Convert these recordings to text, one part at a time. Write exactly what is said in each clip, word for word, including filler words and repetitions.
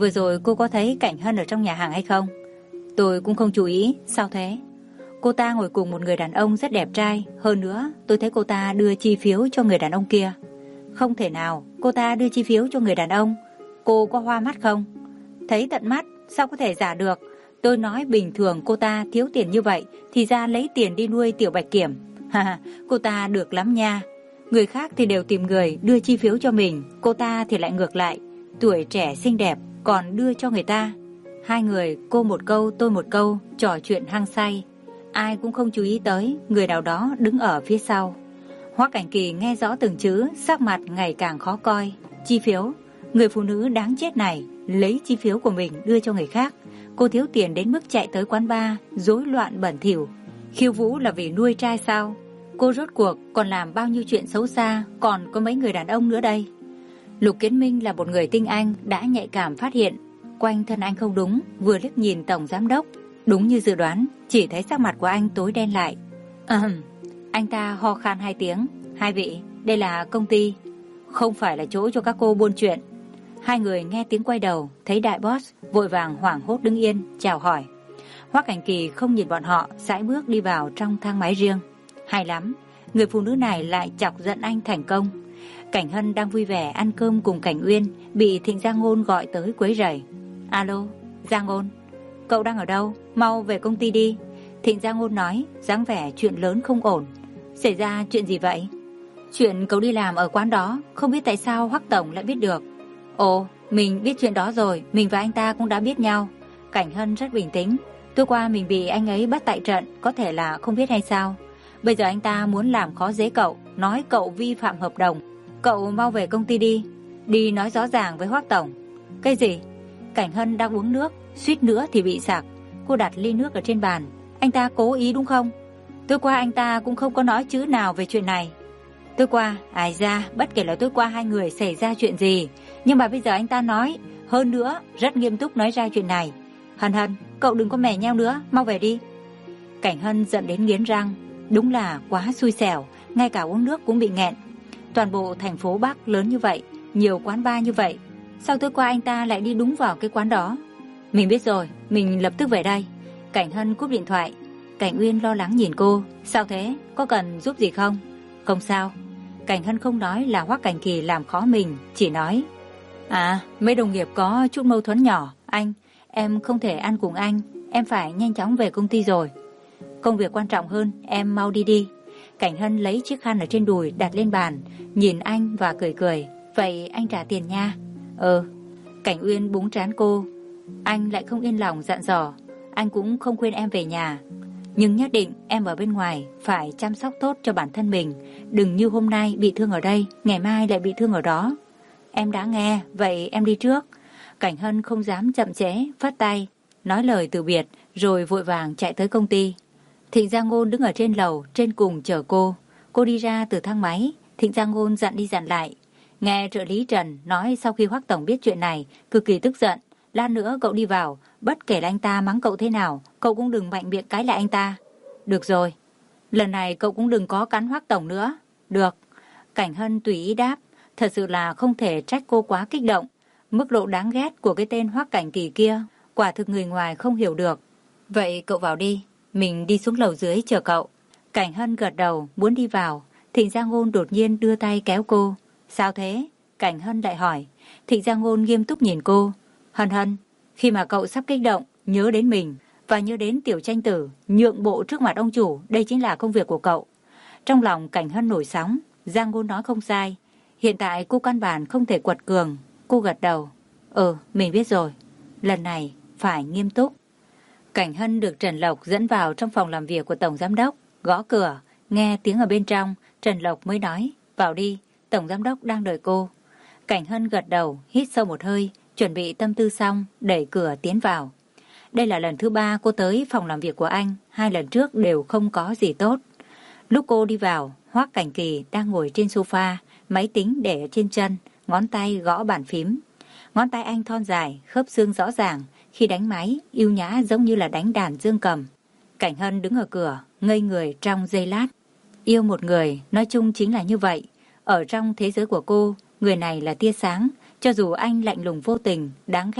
vừa rồi cô có thấy Cảnh Hân ở trong nhà hàng hay không? Tôi cũng không chú ý. Sao thế? Cô ta ngồi cùng một người đàn ông rất đẹp trai. Hơn nữa tôi thấy cô ta đưa chi phiếu cho người đàn ông kia. Không thể nào, cô ta đưa chi phiếu cho người đàn ông. Cô có hoa mắt không? Thấy tận mắt, sao có thể giả được? Tôi nói bình thường cô ta thiếu tiền như vậy thì ra lấy tiền đi nuôi Tiểu Bạch Kiểm. Ha, cô ta được lắm nha. Người khác thì đều tìm người đưa chi phiếu cho mình, cô ta thì lại ngược lại, tuổi trẻ xinh đẹp còn đưa cho người ta. Hai người, cô một câu tôi một câu, trò chuyện hăng say. Ai cũng không chú ý tới người nào đó đứng ở phía sau. Hoắc Cảnh Kỳ nghe rõ từng chữ, sắc mặt ngày càng khó coi. Chi phiếu, người phụ nữ đáng chết này lấy chi phiếu của mình đưa cho người khác. Cô thiếu tiền đến mức chạy tới quán bar rối loạn bẩn thỉu. Khiêu vũ là vì nuôi trai sao? Cô rốt cuộc còn làm bao nhiêu chuyện xấu xa, còn có mấy người đàn ông nữa đây. Lục Kiến Minh là một người tinh anh, đã nhạy cảm phát hiện quanh thân anh không đúng, vừa liếc nhìn tổng giám đốc, đúng như dự đoán, chỉ thấy sắc mặt của anh tối đen lại. Ừm, anh ta ho khan hai tiếng. Hai vị, đây là công ty, không phải là chỗ cho các cô buôn chuyện. Hai người nghe tiếng quay đầu, thấy đại boss, vội vàng hoảng hốt đứng yên, chào hỏi. Hoắc Cảnh Kỳ không nhìn bọn họ, sải bước đi vào trong thang máy riêng. Hay lắm, người phụ nữ này lại chọc giận anh thành công. Cảnh Hân đang vui vẻ ăn cơm cùng Cảnh Uyên, bị Thịnh Giang Ngôn gọi tới quấy rầy. Alo, Giang Ngôn, cậu đang ở đâu? Mau về công ty đi. Thịnh Giang Ngôn nói, dáng vẻ chuyện lớn không ổn. Xảy ra chuyện gì vậy? Chuyện cậu đi làm ở quán đó, không biết tại sao Hoắc tổng lại biết được. Ồ, mình biết chuyện đó rồi, mình và anh ta cũng đã biết nhau. Cảnh Hân rất bình tĩnh. Tối qua mình bị anh ấy bắt tại trận, có thể là không biết hay sao. Bây giờ anh ta muốn làm khó dễ cậu, nói cậu vi phạm hợp đồng. Cậu mau về công ty đi, đi nói rõ ràng với Hoắc tổng. Cái gì? Cảnh Hân đang uống nước, suýt nữa thì bị sặc. Cô đặt ly nước ở trên bàn. Anh ta cố ý đúng không? Tối qua anh ta cũng không có nói chữ nào về chuyện này. Tối qua, ai ra, bất kể là tối qua hai người xảy ra chuyện gì, nhưng mà bây giờ anh ta nói, hơn nữa, rất nghiêm túc nói ra chuyện này. Hân Hân, cậu đừng có mè nheo nữa, mau về đi. Cảnh Hân giận đến nghiến răng. Đúng là quá xui xẻo, ngay cả uống nước cũng bị nghẹn. Toàn bộ thành phố Bắc lớn như vậy, nhiều quán bar như vậy, sao tối qua anh ta lại đi đúng vào cái quán đó? Mình biết rồi, mình lập tức về đây. Cảnh Hân cúp điện thoại. Cảnh Uyên lo lắng nhìn cô. Sao thế, có cần giúp gì không? Không sao. Cảnh Hân không nói là Hoắc Cảnh Kỳ làm khó mình, chỉ nói, à, mấy đồng nghiệp có chút mâu thuẫn nhỏ. Anh, em không thể ăn cùng anh, em phải nhanh chóng về công ty rồi. Công việc quan trọng hơn, em mau đi đi. Cảnh Hân lấy chiếc khăn ở trên đùi đặt lên bàn, nhìn anh và cười cười. Vậy anh trả tiền nha. Ừ. Cảnh Uyên búng trán cô. Anh lại không yên lòng dặn dò. Anh cũng không khuyên em về nhà, nhưng nhất định em ở bên ngoài phải chăm sóc tốt cho bản thân mình. Đừng như hôm nay bị thương ở đây, ngày mai lại bị thương ở đó. Em đã nghe, vậy em đi trước. Cảnh Hân không dám chậm trễ, phất tay, nói lời từ biệt, rồi vội vàng chạy tới công ty. Thịnh Giang Ngôn đứng ở trên lầu, trên cùng chờ cô. Cô đi ra từ thang máy, Thịnh Giang Ngôn dặn đi dặn lại. Nghe trợ lý Trần nói sau khi Hoắc tổng biết chuyện này, cực kỳ tức giận. Lát nữa cậu đi vào, bất kể là anh ta mắng cậu thế nào, cậu cũng đừng mạnh miệng cãi lại anh ta. Được rồi, lần này cậu cũng đừng có cắn Hoắc tổng nữa. Được. Cảnh Hân tùy ý đáp, thật sự là không thể trách cô quá kích động. Mức độ đáng ghét của cái tên Hoắc Cảnh Kỳ kia, quả thực người ngoài không hiểu được. Vậy cậu vào đi, mình đi xuống lầu dưới chờ cậu. Cảnh Hân gật đầu, muốn đi vào. Thịnh Giang Ngôn đột nhiên đưa tay kéo cô. Sao thế? Cảnh Hân lại hỏi. Thịnh Giang Ngôn nghiêm túc nhìn cô. Hân Hân, khi mà cậu sắp kích động, nhớ đến mình và nhớ đến Tiểu Tranh Tử, nhượng bộ trước mặt ông chủ, đây chính là công việc của cậu. Trong lòng Cảnh Hân nổi sóng. Giang Ngôn nói không sai, hiện tại cô căn bản không thể quật cường. Cô gật đầu. Ừ, mình biết rồi, lần này phải nghiêm túc. Cảnh Hân được Trần Lộc dẫn vào trong phòng làm việc của Tổng Giám đốc, gõ cửa, nghe tiếng ở bên trong, Trần Lộc mới nói, vào đi, Tổng Giám đốc đang đợi cô. Cảnh Hân gật đầu, hít sâu một hơi, chuẩn bị tâm tư xong, đẩy cửa tiến vào. Đây là lần thứ ba cô tới phòng làm việc của anh, hai lần trước đều không có gì tốt. Lúc cô đi vào, Hoắc Cảnh Kỳ đang ngồi trên sofa, máy tính để ở trên chân, ngón tay gõ bàn phím. Ngón tay anh thon dài, khớp xương rõ ràng, khi đánh máy, yêu nhã giống như là đánh đàn dương cầm. Cảnh Hân đứng ở cửa, ngây người trong giây lát. Yêu một người, nói chung chính là như vậy. Ở trong thế giới của cô, người này là tia sáng, cho dù anh lạnh lùng vô tình, đáng ghét,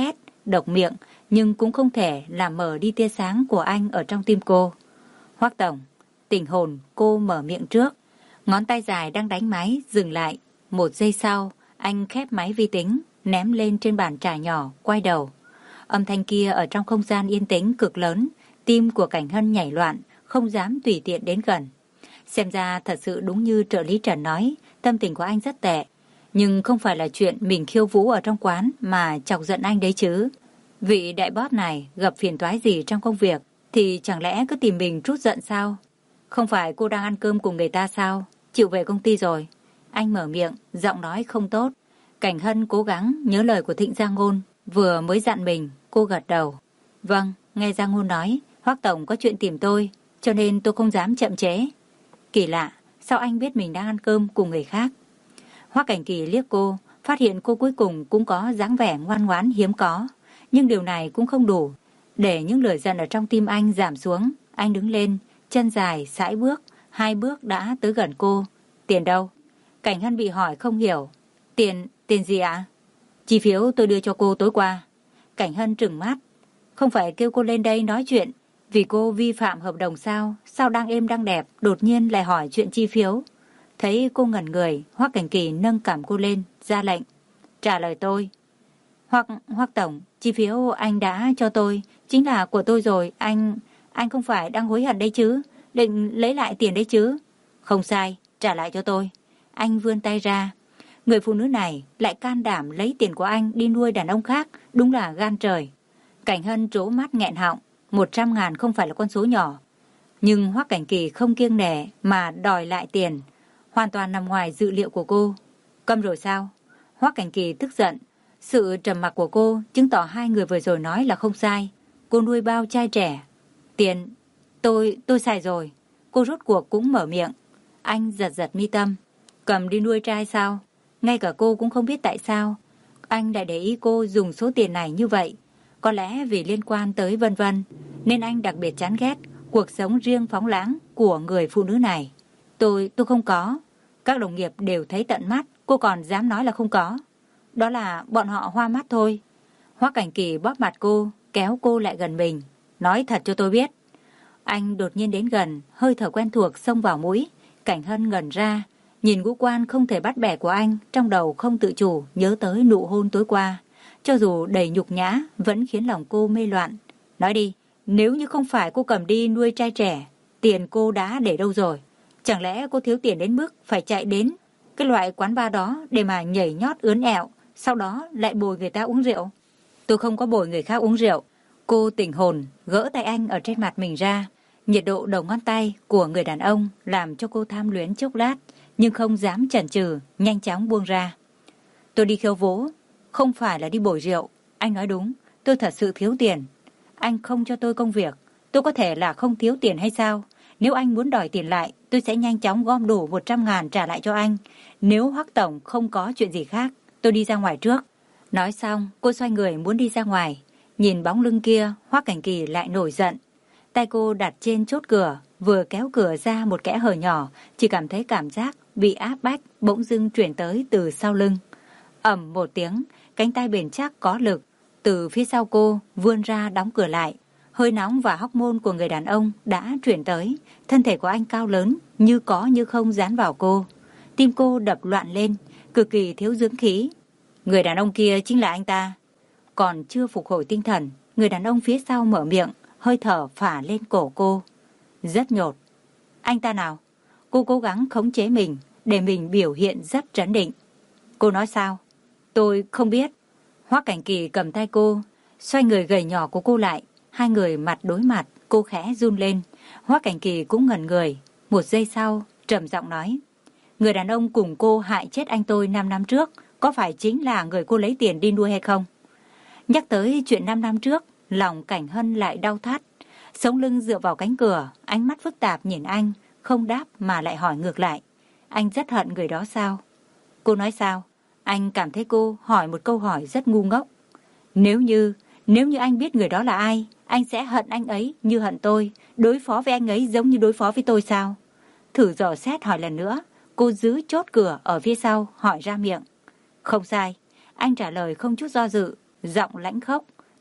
độc miệng, nhưng cũng không thể làm mờ đi tia sáng của anh ở trong tim cô. Hoắc tổng, tỉnh hồn, cô mở miệng trước. Ngón tay dài đang đánh máy, dừng lại. Một giây sau, anh khép máy vi tính, ném lên trên bàn trà nhỏ, quay đầu. Âm thanh kia ở trong không gian yên tĩnh cực lớn, tim của Cảnh Hân nhảy loạn, không dám tùy tiện đến gần. Xem ra thật sự đúng như trợ lý Trần nói, tâm tình của anh rất tệ. Nhưng không phải là chuyện mình khiêu vũ ở trong quán mà chọc giận anh đấy chứ. Vị đại boss này gặp phiền toái gì trong công việc thì chẳng lẽ cứ tìm mình trút giận sao? Không phải cô đang ăn cơm cùng người ta sao? Chịu về công ty rồi. Anh mở miệng, giọng nói không tốt. Cảnh Hân cố gắng nhớ lời của Thịnh Giang Ngôn, vừa mới dặn mình, cô gật đầu. Vâng, nghe Giang Ngôn nói, Hoắc tổng có chuyện tìm tôi, cho nên tôi không dám chậm trễ. Kỳ lạ, sao anh biết mình đang ăn cơm cùng người khác? Hoắc Cảnh Kỳ liếc cô, phát hiện cô cuối cùng cũng có dáng vẻ ngoan ngoãn hiếm có. Nhưng điều này cũng không đủ. Để những lửa giận ở trong tim anh giảm xuống, anh đứng lên, chân dài, sải bước, hai bước đã tới gần cô. Tiền đâu? Cảnh Hân bị hỏi không hiểu. Tiền, tiền gì ạ? Chi phiếu tôi đưa cho cô tối qua. Cảnh Hân trừng mắt. Không phải kêu cô lên đây nói chuyện vì cô vi phạm hợp đồng sao? Sao đang êm đang đẹp, đột nhiên lại hỏi chuyện chi phiếu? Thấy cô ngẩn người, Hoắc Cảnh Kỳ nâng cằm cô lên, ra lệnh. Trả lời tôi. Hoặc Hoắc tổng, chi phiếu anh đã cho tôi, chính là của tôi rồi, anh... Anh không phải đang hối hận đấy chứ? Định lấy lại tiền đấy chứ? Không sai, trả lại cho tôi. Anh vươn tay ra. Người phụ nữ này lại can đảm lấy tiền của anh đi nuôi đàn ông khác, đúng là gan trời. Cảnh Hân trố mắt nghẹn họng, một trăm ngàn không phải là con số nhỏ. Nhưng Hoắc Cảnh Kỳ không kiêng nể mà đòi lại tiền, hoàn toàn nằm ngoài dự liệu của cô. Câm rồi sao? Hoắc Cảnh Kỳ tức giận. Sự trầm mặc của cô chứng tỏ hai người vừa rồi nói là không sai. Cô nuôi bao trai trẻ. Tiền, tôi, tôi xài rồi. Cô rốt cuộc cũng mở miệng. Anh giật giật mi tâm. Cầm đi nuôi trai sao? Ngay cả cô cũng không biết tại sao anh lại để ý cô dùng số tiền này như vậy. Có lẽ vì liên quan tới Vân Vân, nên anh đặc biệt chán ghét cuộc sống riêng phóng lãng của người phụ nữ này. Tôi, tôi không có. Các đồng nghiệp đều thấy tận mắt, cô còn dám nói là không có. Đó là bọn họ hoa mắt thôi. Hoắc Cảnh Kỳ bóp mặt cô, kéo cô lại gần mình. Nói thật cho tôi biết. Anh đột nhiên đến gần, hơi thở quen thuộc xông vào mũi. Cảnh Hân ngẩn ra, nhìn ngũ quan không thể bắt bẻ của anh, trong đầu không tự chủ nhớ tới nụ hôn tối qua. Cho dù đầy nhục nhã, vẫn khiến lòng cô mê loạn. Nói đi, nếu như không phải cô cầm đi nuôi trai trẻ, tiền cô đã để đâu rồi? Chẳng lẽ cô thiếu tiền đến mức phải chạy đến cái loại quán bar đó để mà nhảy nhót ướn ẹo, sau đó lại bồi người ta uống rượu? Tôi không có bồi người khác uống rượu. Cô tỉnh hồn, gỡ tay anh ở trên mặt mình ra. Nhiệt độ đầu ngón tay của người đàn ông làm cho cô tham luyến chốc lát, nhưng không dám chần chừ, nhanh chóng buông ra. Tôi đi khiêu vũ, không phải là đi bồi rượu. Anh nói đúng, tôi thật sự thiếu tiền. Anh không cho tôi công việc, tôi có thể là không thiếu tiền hay sao? Nếu anh muốn đòi tiền lại, tôi sẽ nhanh chóng gom đủ một trăm ngàn trả lại cho anh. Nếu Hoắc tổng không có chuyện gì khác, tôi đi ra ngoài trước. Nói xong, cô xoay người muốn đi ra ngoài. Nhìn bóng lưng kia, Hoắc Cảnh Kỳ lại nổi giận. Tay cô đặt trên chốt cửa, vừa kéo cửa ra một kẽ hở nhỏ, chỉ cảm thấy cảm giác bị áp bách bỗng dưng chuyển tới từ sau lưng. Ầm một tiếng, cánh tay bền chắc có lực từ phía sau cô vươn ra đóng cửa lại. Hơi nóng và hóc môn của người đàn ông đã chuyển tới. Thân thể của anh cao lớn, như có như không dán vào cô. Tim cô đập loạn lên, cực kỳ thiếu dưỡng khí. Người đàn ông kia chính là anh ta. Còn chưa phục hồi tinh thần, người đàn ông phía sau mở miệng, hơi thở phả lên cổ cô. Rất nhột. Anh ta nào? Cô cố gắng khống chế mình, để mình biểu hiện rất trấn định. Cô nói sao? Tôi không biết. Hoắc Cảnh Kỳ cầm tay cô, xoay người gầy nhỏ của cô lại. Hai người mặt đối mặt, cô khẽ run lên. Hoắc Cảnh Kỳ cũng ngẩn người. Một giây sau, trầm giọng nói. Người đàn ông cùng cô hại chết anh tôi năm năm trước, có phải chính là người cô lấy tiền đi nuôi hay không? Nhắc tới chuyện năm năm trước, lòng Cảnh Hân lại đau thắt. Sống lưng dựa vào cánh cửa, ánh mắt phức tạp nhìn anh, không đáp mà lại hỏi ngược lại. Anh rất hận người đó sao? Cô nói sao? Anh cảm thấy cô hỏi một câu hỏi rất ngu ngốc. Nếu như, nếu như anh biết người đó là ai, anh sẽ hận anh ấy như hận tôi, đối phó với anh ấy giống như đối phó với tôi sao? Thử dò xét hỏi lần nữa, cô giữ chốt cửa ở phía sau, hỏi ra miệng. Không sai, anh trả lời không chút do dự, giọng lãnh khốc.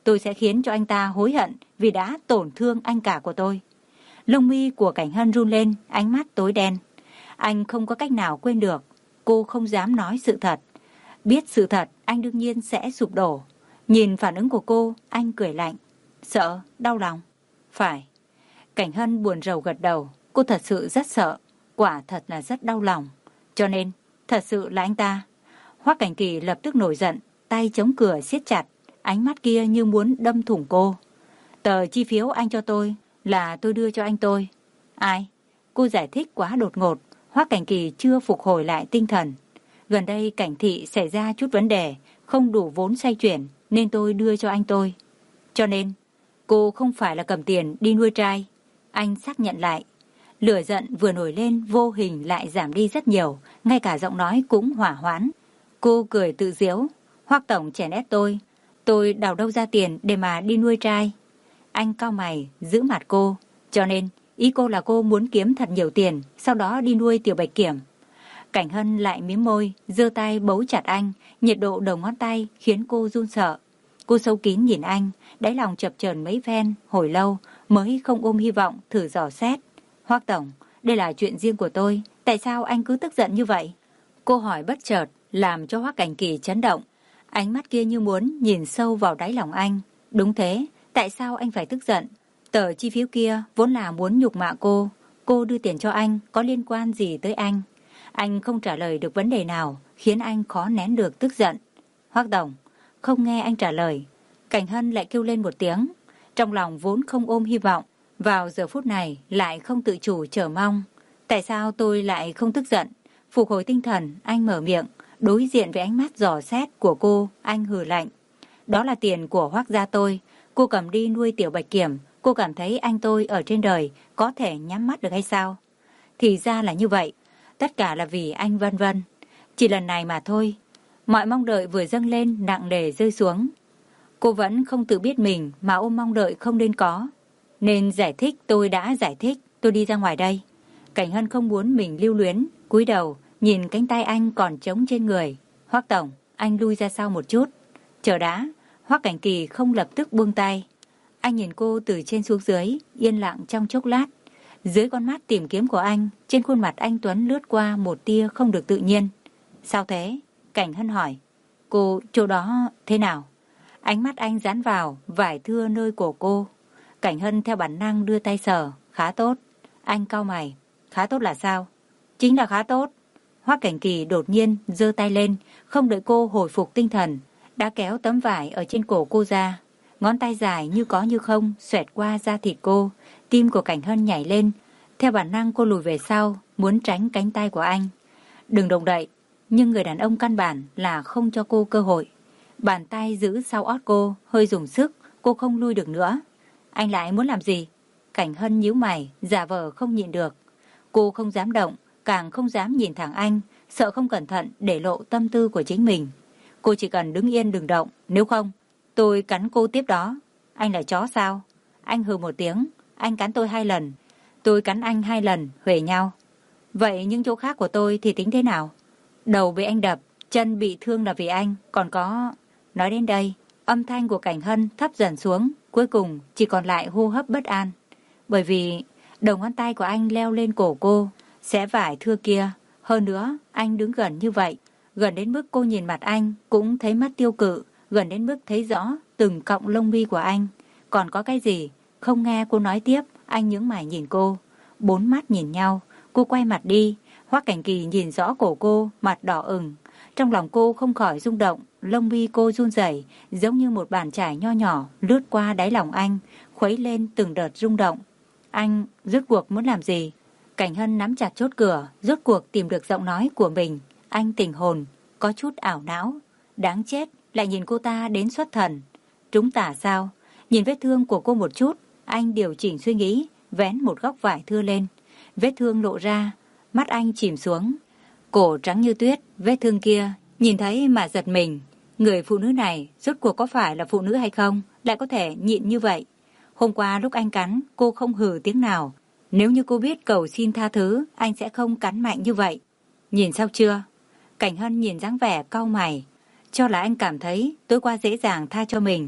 tôi sẽ khiến cho anh ta hối hận vì đã tổn thương anh cả của tôi. Lông mi của Cảnh Hân run lên, ánh mắt tối đen. Anh không có cách nào quên được. Cô không dám nói sự thật. Biết sự thật, anh đương nhiên sẽ sụp đổ. Nhìn phản ứng của cô, anh cười lạnh. Sợ, đau lòng. Phải. Cảnh Hân buồn rầu gật đầu. Cô thật sự rất sợ. Quả thật là rất đau lòng. Cho nên, thật sự là anh ta. Hoắc Cảnh Kỳ lập tức nổi giận, tay chống cửa siết chặt, ánh mắt kia như muốn đâm thủng cô. Tờ chi phiếu anh cho tôi là tôi đưa cho anh tôi. Ai? Cô giải thích quá đột ngột, Hoắc Cảnh Kỳ chưa phục hồi lại tinh thần. Gần đây Cảnh thị xảy ra chút vấn đề, không đủ vốn xoay chuyển nên tôi đưa cho anh tôi. Cho nên, cô không phải là cầm tiền đi nuôi trai. Anh xác nhận lại. Lửa giận vừa nổi lên vô hình lại giảm đi rất nhiều, ngay cả giọng nói cũng hỏa hoãn. Cô cười tự giễu. Hoắc tổng chèn ép tôi. Tôi đào đâu ra tiền để mà đi nuôi trai. Anh cau mày, giữ mặt cô. Cho nên, ý cô là cô muốn kiếm thật nhiều tiền, sau đó đi nuôi Tiểu Bạch Kiểm. Cảnh Hân lại mím môi, giơ tay bấu chặt anh, nhiệt độ đầu ngón tay khiến cô run sợ. Cô sâu kín nhìn anh, đáy lòng chập chờn mấy phen, hồi lâu mới không ôm hy vọng thử dò xét. Hoắc tổng, đây là chuyện riêng của tôi, tại sao anh cứ tức giận như vậy? Cô hỏi bất chợt, làm cho Hoắc Cảnh Kỳ chấn động. Ánh mắt kia như muốn nhìn sâu vào đáy lòng anh. Đúng thế, tại sao anh phải tức giận? Tờ chi phiếu kia vốn là muốn nhục mạ cô. Cô đưa tiền cho anh, có liên quan gì tới anh? Anh không trả lời được vấn đề nào, khiến anh khó nén được tức giận. Hoắc tổng, không nghe anh trả lời. Cảnh Hân lại kêu lên một tiếng. Trong lòng vốn không ôm hy vọng, vào giờ phút này lại không tự chủ chờ mong. Tại sao tôi lại không tức giận? Phục hồi tinh thần, anh mở miệng. Đối diện với ánh mắt dò xét của cô, anh hừ lạnh. Đó là tiền của Hoắc gia tôi. Cô cầm đi nuôi Tiểu Bạch Kiểm. Cô cảm thấy anh tôi ở trên đời có thể nhắm mắt được hay sao? Thì ra là như vậy. Tất cả là vì anh Vân Vân. Chỉ lần này mà thôi. Mọi mong đợi vừa dâng lên nặng nề rơi xuống. Cô vẫn không tự biết mình mà ôm mong đợi không nên có. Nên giải thích tôi đã giải thích. Tôi đi ra ngoài đây. Cảnh Hân không muốn mình lưu luyến. Cúi đầu nhìn cánh tay anh còn trống trên người. Hoắc tổng, anh lui ra sau một chút. Chờ đã. Hoắc Cảnh Kỳ không lập tức buông tay. Anh nhìn cô từ trên xuống dưới, yên lặng trong chốc lát. Dưới con mắt tìm kiếm của anh, trên khuôn mặt anh Tuấn lướt qua một tia không được tự nhiên. Sao thế? Cảnh Hân hỏi. Cô, chỗ đó thế nào? Ánh mắt anh dán vào, vải thưa nơi cổ cô. Cảnh Hân theo bản năng đưa tay sờ. Khá tốt. Anh cau mày. Khá tốt là sao? Chính là khá tốt. Hoắc Cảnh Kỳ đột nhiên giơ tay lên, không đợi cô hồi phục tinh thần, đã kéo tấm vải ở trên cổ cô ra. Ngón tay dài như có như không xoẹt qua da thịt cô. Tim của Cảnh Hân nhảy lên. Theo bản năng cô lùi về sau, muốn tránh cánh tay của anh. Đừng động đậy. Nhưng người đàn ông căn bản là không cho cô cơ hội. Bàn tay giữ sau ót cô, hơi dùng sức, cô không lui được nữa. Anh lại muốn làm gì? Cảnh Hân nhíu mày, giả vờ không nhịn được. Cô không dám động, càng không dám nhìn thẳng anh, sợ không cẩn thận để lộ tâm tư của chính mình. Cô chỉ cần đứng yên đừng động, nếu không, tôi cắn cô tiếp đó. Anh là chó sao? Anh hừ một tiếng, anh cắn tôi hai lần. Tôi cắn anh hai lần, huề nhau. Vậy những chỗ khác của tôi thì tính thế nào? Đầu bị anh đập, chân bị thương là vì anh, còn có... Nói đến đây, âm thanh của Cảnh Hân thấp dần xuống, cuối cùng chỉ còn lại hô hấp bất an. Bởi vì đầu ngón tay của anh leo lên cổ cô, xé vải thưa kia. Hơn nữa, anh đứng gần như vậy, gần đến mức cô nhìn mặt anh cũng thấy mắt tiêu cự, gần đến mức thấy rõ từng cọng lông mi của anh. Còn có cái gì? Không nghe cô nói tiếp, anh nhướng mày nhìn cô. Bốn mắt nhìn nhau, cô quay mặt đi. Hoắc Cảnh Kỳ nhìn rõ cổ cô, mặt đỏ ửng. Trong lòng cô không khỏi rung động, lông mi cô run rẩy, giống như một bàn chải nho nhỏ lướt qua đáy lòng anh, khuấy lên từng đợt rung động. Anh rốt cuộc muốn làm gì? Cảnh Hân nắm chặt chốt cửa, rốt cuộc tìm được giọng nói của mình. Anh tỉnh hồn, có chút ảo não. Đáng chết, lại nhìn cô ta đến xuất thần. Trúng tả sao? Nhìn vết thương của cô một chút, anh điều chỉnh suy nghĩ, vén một góc vải thưa lên. Vết thương lộ ra, mắt anh chìm xuống. Cổ trắng như tuyết, vết thương kia, nhìn thấy mà giật mình. Người phụ nữ này rốt cuộc có phải là phụ nữ hay không, lại có thể nhịn như vậy. Hôm qua lúc anh cắn, cô không hừ tiếng nào. Nếu như cô biết cầu xin tha thứ, anh sẽ không cắn mạnh như vậy. Nhìn sao chưa? Cảnh Hân nhìn dáng vẻ cau mày. Cho là anh cảm thấy tối qua dễ dàng tha cho mình.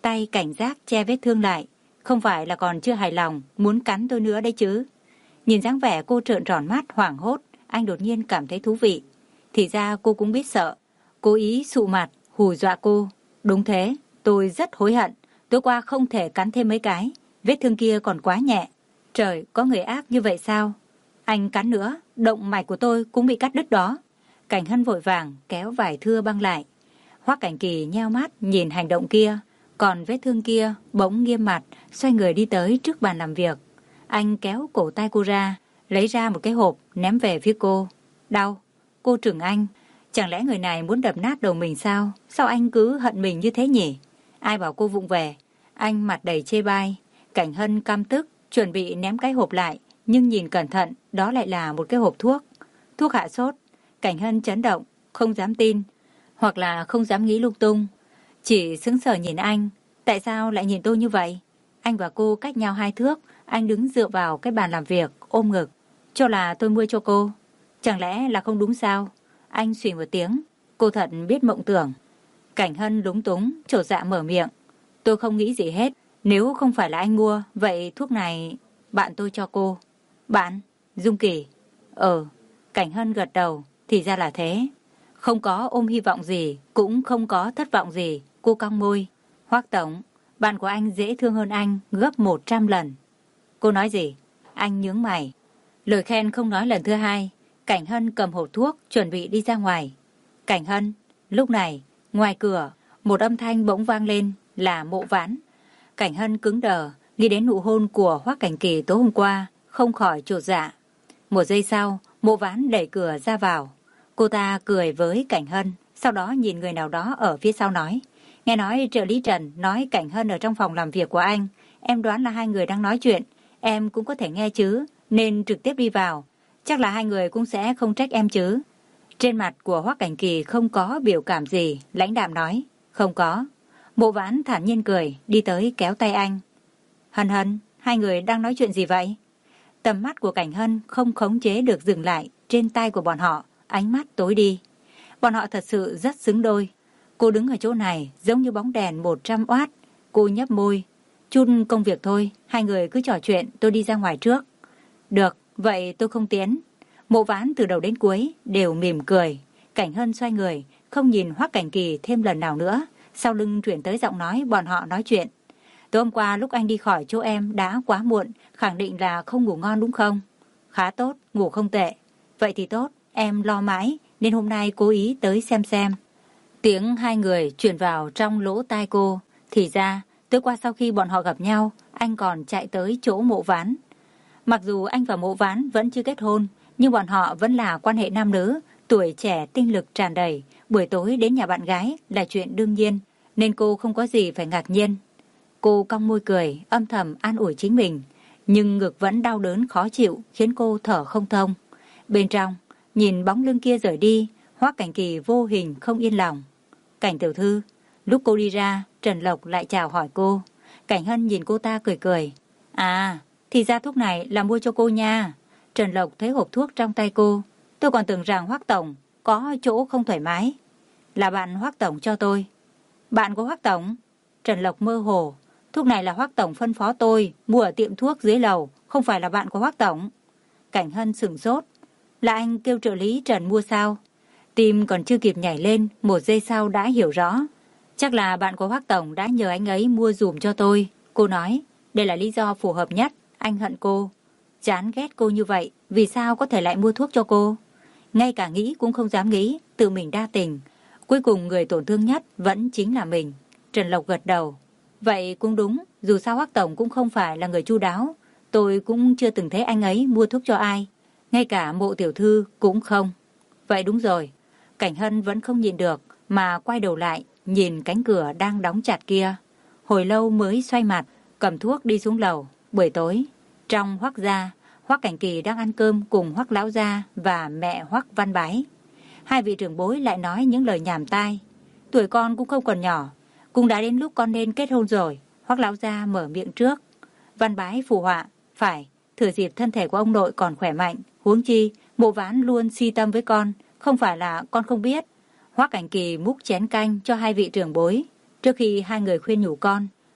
tay cảnh giác che vết thương lại. Không phải là còn chưa hài lòng, muốn cắn tôi nữa đấy chứ. Nhìn dáng vẻ cô trợn tròn mắt hoảng hốt, anh đột nhiên cảm thấy thú vị. Thì ra cô cũng biết sợ. Cố ý sụ mặt, hù dọa cô. Đúng thế, tôi rất hối hận. Tối qua không thể cắn thêm mấy cái. Vết thương kia còn quá nhẹ. Trời, có người ác như vậy sao? Anh cắn nữa, động mạch của tôi cũng bị cắt đứt đó. Cảnh Hân vội vàng kéo vải thưa băng lại. Hoắc Cảnh Kỳ nheo mắt nhìn hành động kia. Còn vết thương kia bỗng nghiêm mặt, xoay người đi tới trước bàn làm việc. Anh kéo cổ tay cô ra, lấy ra một cái hộp ném về phía cô. Đau. Cô trừng anh. Chẳng lẽ người này muốn đập nát đầu mình sao? Sao anh cứ hận mình như thế nhỉ? Ai bảo cô vụng về? Anh mặt đầy chê bai. Cảnh Hân căm tức, chuẩn bị ném cái hộp lại. Nhưng nhìn cẩn thận, đó lại là một cái hộp thuốc. Thuốc hạ sốt. Cảnh Hân chấn động, không dám tin. Hoặc là không dám nghĩ lung tung. Chỉ sững sờ nhìn anh. Tại sao lại nhìn tôi như vậy? Anh và cô cách nhau hai thước. Anh đứng dựa vào cái bàn làm việc, ôm ngực. Cho là tôi mua cho cô. Chẳng lẽ là không đúng sao? Anh xùy một tiếng. Cô thật biết mộng tưởng. Cảnh Hân lúng túng, chột dạ mở miệng. Tôi không nghĩ gì hết. Nếu không phải là anh mua, vậy thuốc này bạn tôi cho cô. Bạn? Dung Kỳ. Ờ. Cảnh Hân gật đầu. Thì ra là thế. Không có ôm hy vọng gì, cũng không có thất vọng gì. Cô cong môi. Hoắc tổng, bạn của anh dễ thương hơn anh gấp một trăm lần. Cô nói gì? Anh nhướng mày. Lời khen không nói lần thứ hai. Cảnh Hân cầm hộp thuốc chuẩn bị đi ra ngoài. Cảnh Hân. Lúc này, ngoài cửa, một âm thanh bỗng vang lên là Mộ Vãn. Cảnh Hân cứng đờ, nghĩ đến nụ hôn của Hoắc Cảnh Kỳ tối hôm qua, không khỏi chột dạ. Một giây sau, Mộ Vãn đẩy cửa ra vào. Cô ta cười với Cảnh Hân, sau đó nhìn người nào đó ở phía sau nói. Nghe nói trợ lý Trần nói Cảnh Hân ở trong phòng làm việc của anh. Em đoán là hai người đang nói chuyện. Em cũng có thể nghe chứ, nên trực tiếp đi vào. Chắc là hai người cũng sẽ không trách em chứ. Trên mặt của Hoắc Cảnh Kỳ không có biểu cảm gì, lãnh đạm nói. Không có. Mộ Vãn thản nhiên cười, đi tới kéo tay anh. Hân Hân, hai người đang nói chuyện gì vậy? Tầm mắt của Cảnh Hân không khống chế được dừng lại trên tay của bọn họ, ánh mắt tối đi. Bọn họ thật sự rất xứng đôi. Cô đứng ở chỗ này giống như bóng đèn một trăm oát. Cô nhấp môi. Chút công việc thôi, hai người cứ trò chuyện, tôi đi ra ngoài trước. Được, vậy tôi không tiến. Mộ Vãn từ đầu đến cuối đều mỉm cười. Cảnh Hân xoay người, không nhìn Hoắc Cảnh Kỳ thêm lần nào nữa. Sau lưng chuyển tới giọng nói bọn họ nói chuyện. Tối hôm qua lúc anh đi khỏi chỗ em đã quá muộn, khẳng định là không ngủ ngon đúng không? Khá tốt, ngủ không tệ. Vậy thì tốt, em lo mãi, nên hôm nay cố ý tới xem xem. Tiếng hai người truyền vào trong lỗ tai cô. Thì ra, tối qua sau khi bọn họ gặp nhau, anh còn chạy tới chỗ Mộ Vãn. Mặc dù anh và Mộ Vãn vẫn chưa kết hôn, nhưng bọn họ vẫn là quan hệ nam nữ, tuổi trẻ tinh lực tràn đầy. Buổi tối đến nhà bạn gái là chuyện đương nhiên, nên cô không có gì phải ngạc nhiên. Cô cong môi cười, âm thầm an ủi chính mình, nhưng ngực vẫn đau đớn khó chịu, khiến cô thở không thông. Bên trong, nhìn bóng lưng kia rời đi, Hoắc Cảnh Kỳ vô hình không yên lòng. Cảnh tiểu thư, lúc cô đi ra, Trần Lộc lại chào hỏi cô. Cảnh Hân nhìn cô ta cười cười. À, thì ra thuốc này là mua cho cô nha. Trần Lộc thấy hộp thuốc trong tay cô. Tôi còn tưởng rằng Hoắc tổng có chỗ không thoải mái. Là bạn Hoắc tổng cho tôi. Bạn của Hoắc tổng? Trần Lộc mơ hồ. Thuốc này là Hoắc tổng phân phó tôi mua ở tiệm thuốc dưới lầu, không phải là bạn của Hoắc tổng. Cảnh Hân sửng sốt. Là anh kêu trợ lý Trần mua sao? Tim còn chưa kịp nhảy lên, một giây sau đã hiểu rõ. Chắc là bạn của Hoắc tổng đã nhờ anh ấy mua dùm cho tôi. Cô nói, đây là lý do phù hợp nhất. Anh hận cô. Chán ghét cô như vậy, vì sao có thể lại mua thuốc cho cô? Ngay cả nghĩ cũng không dám nghĩ, tự mình đa tình. Cuối cùng người tổn thương nhất vẫn chính là mình. Trần Lộc gật đầu. Vậy cũng đúng, dù sao Hoắc tổng cũng không phải là người chu đáo. Tôi cũng chưa từng thấy anh ấy mua thuốc cho ai. Ngay cả Mộ tiểu thư cũng không. Vậy đúng rồi. Cảnh Hân vẫn không nhìn được, mà quay đầu lại, nhìn cánh cửa đang đóng chặt kia. Hồi lâu mới xoay mặt, cầm thuốc đi xuống lầu. Buổi tối, trong Hoắc gia, Hoắc Cảnh Kỳ đang ăn cơm cùng Hoắc lão gia và mẹ Hoắc Văn Bái. Hai vị trưởng bối lại nói những lời nhảm tai. Tuổi con cũng không còn nhỏ, cũng đã đến lúc con nên kết hôn rồi. Hoắc lão gia mở miệng trước. Văn Bái phụ họa, phải, thừa dịp thân thể của ông nội còn khỏe mạnh, huống chi Mộ Vãn luôn si tâm với con, không phải là con không biết. Hoắc Cảnh Kỳ múc chén canh cho hai vị trưởng bối. Trước khi hai người khuyên nhủ con,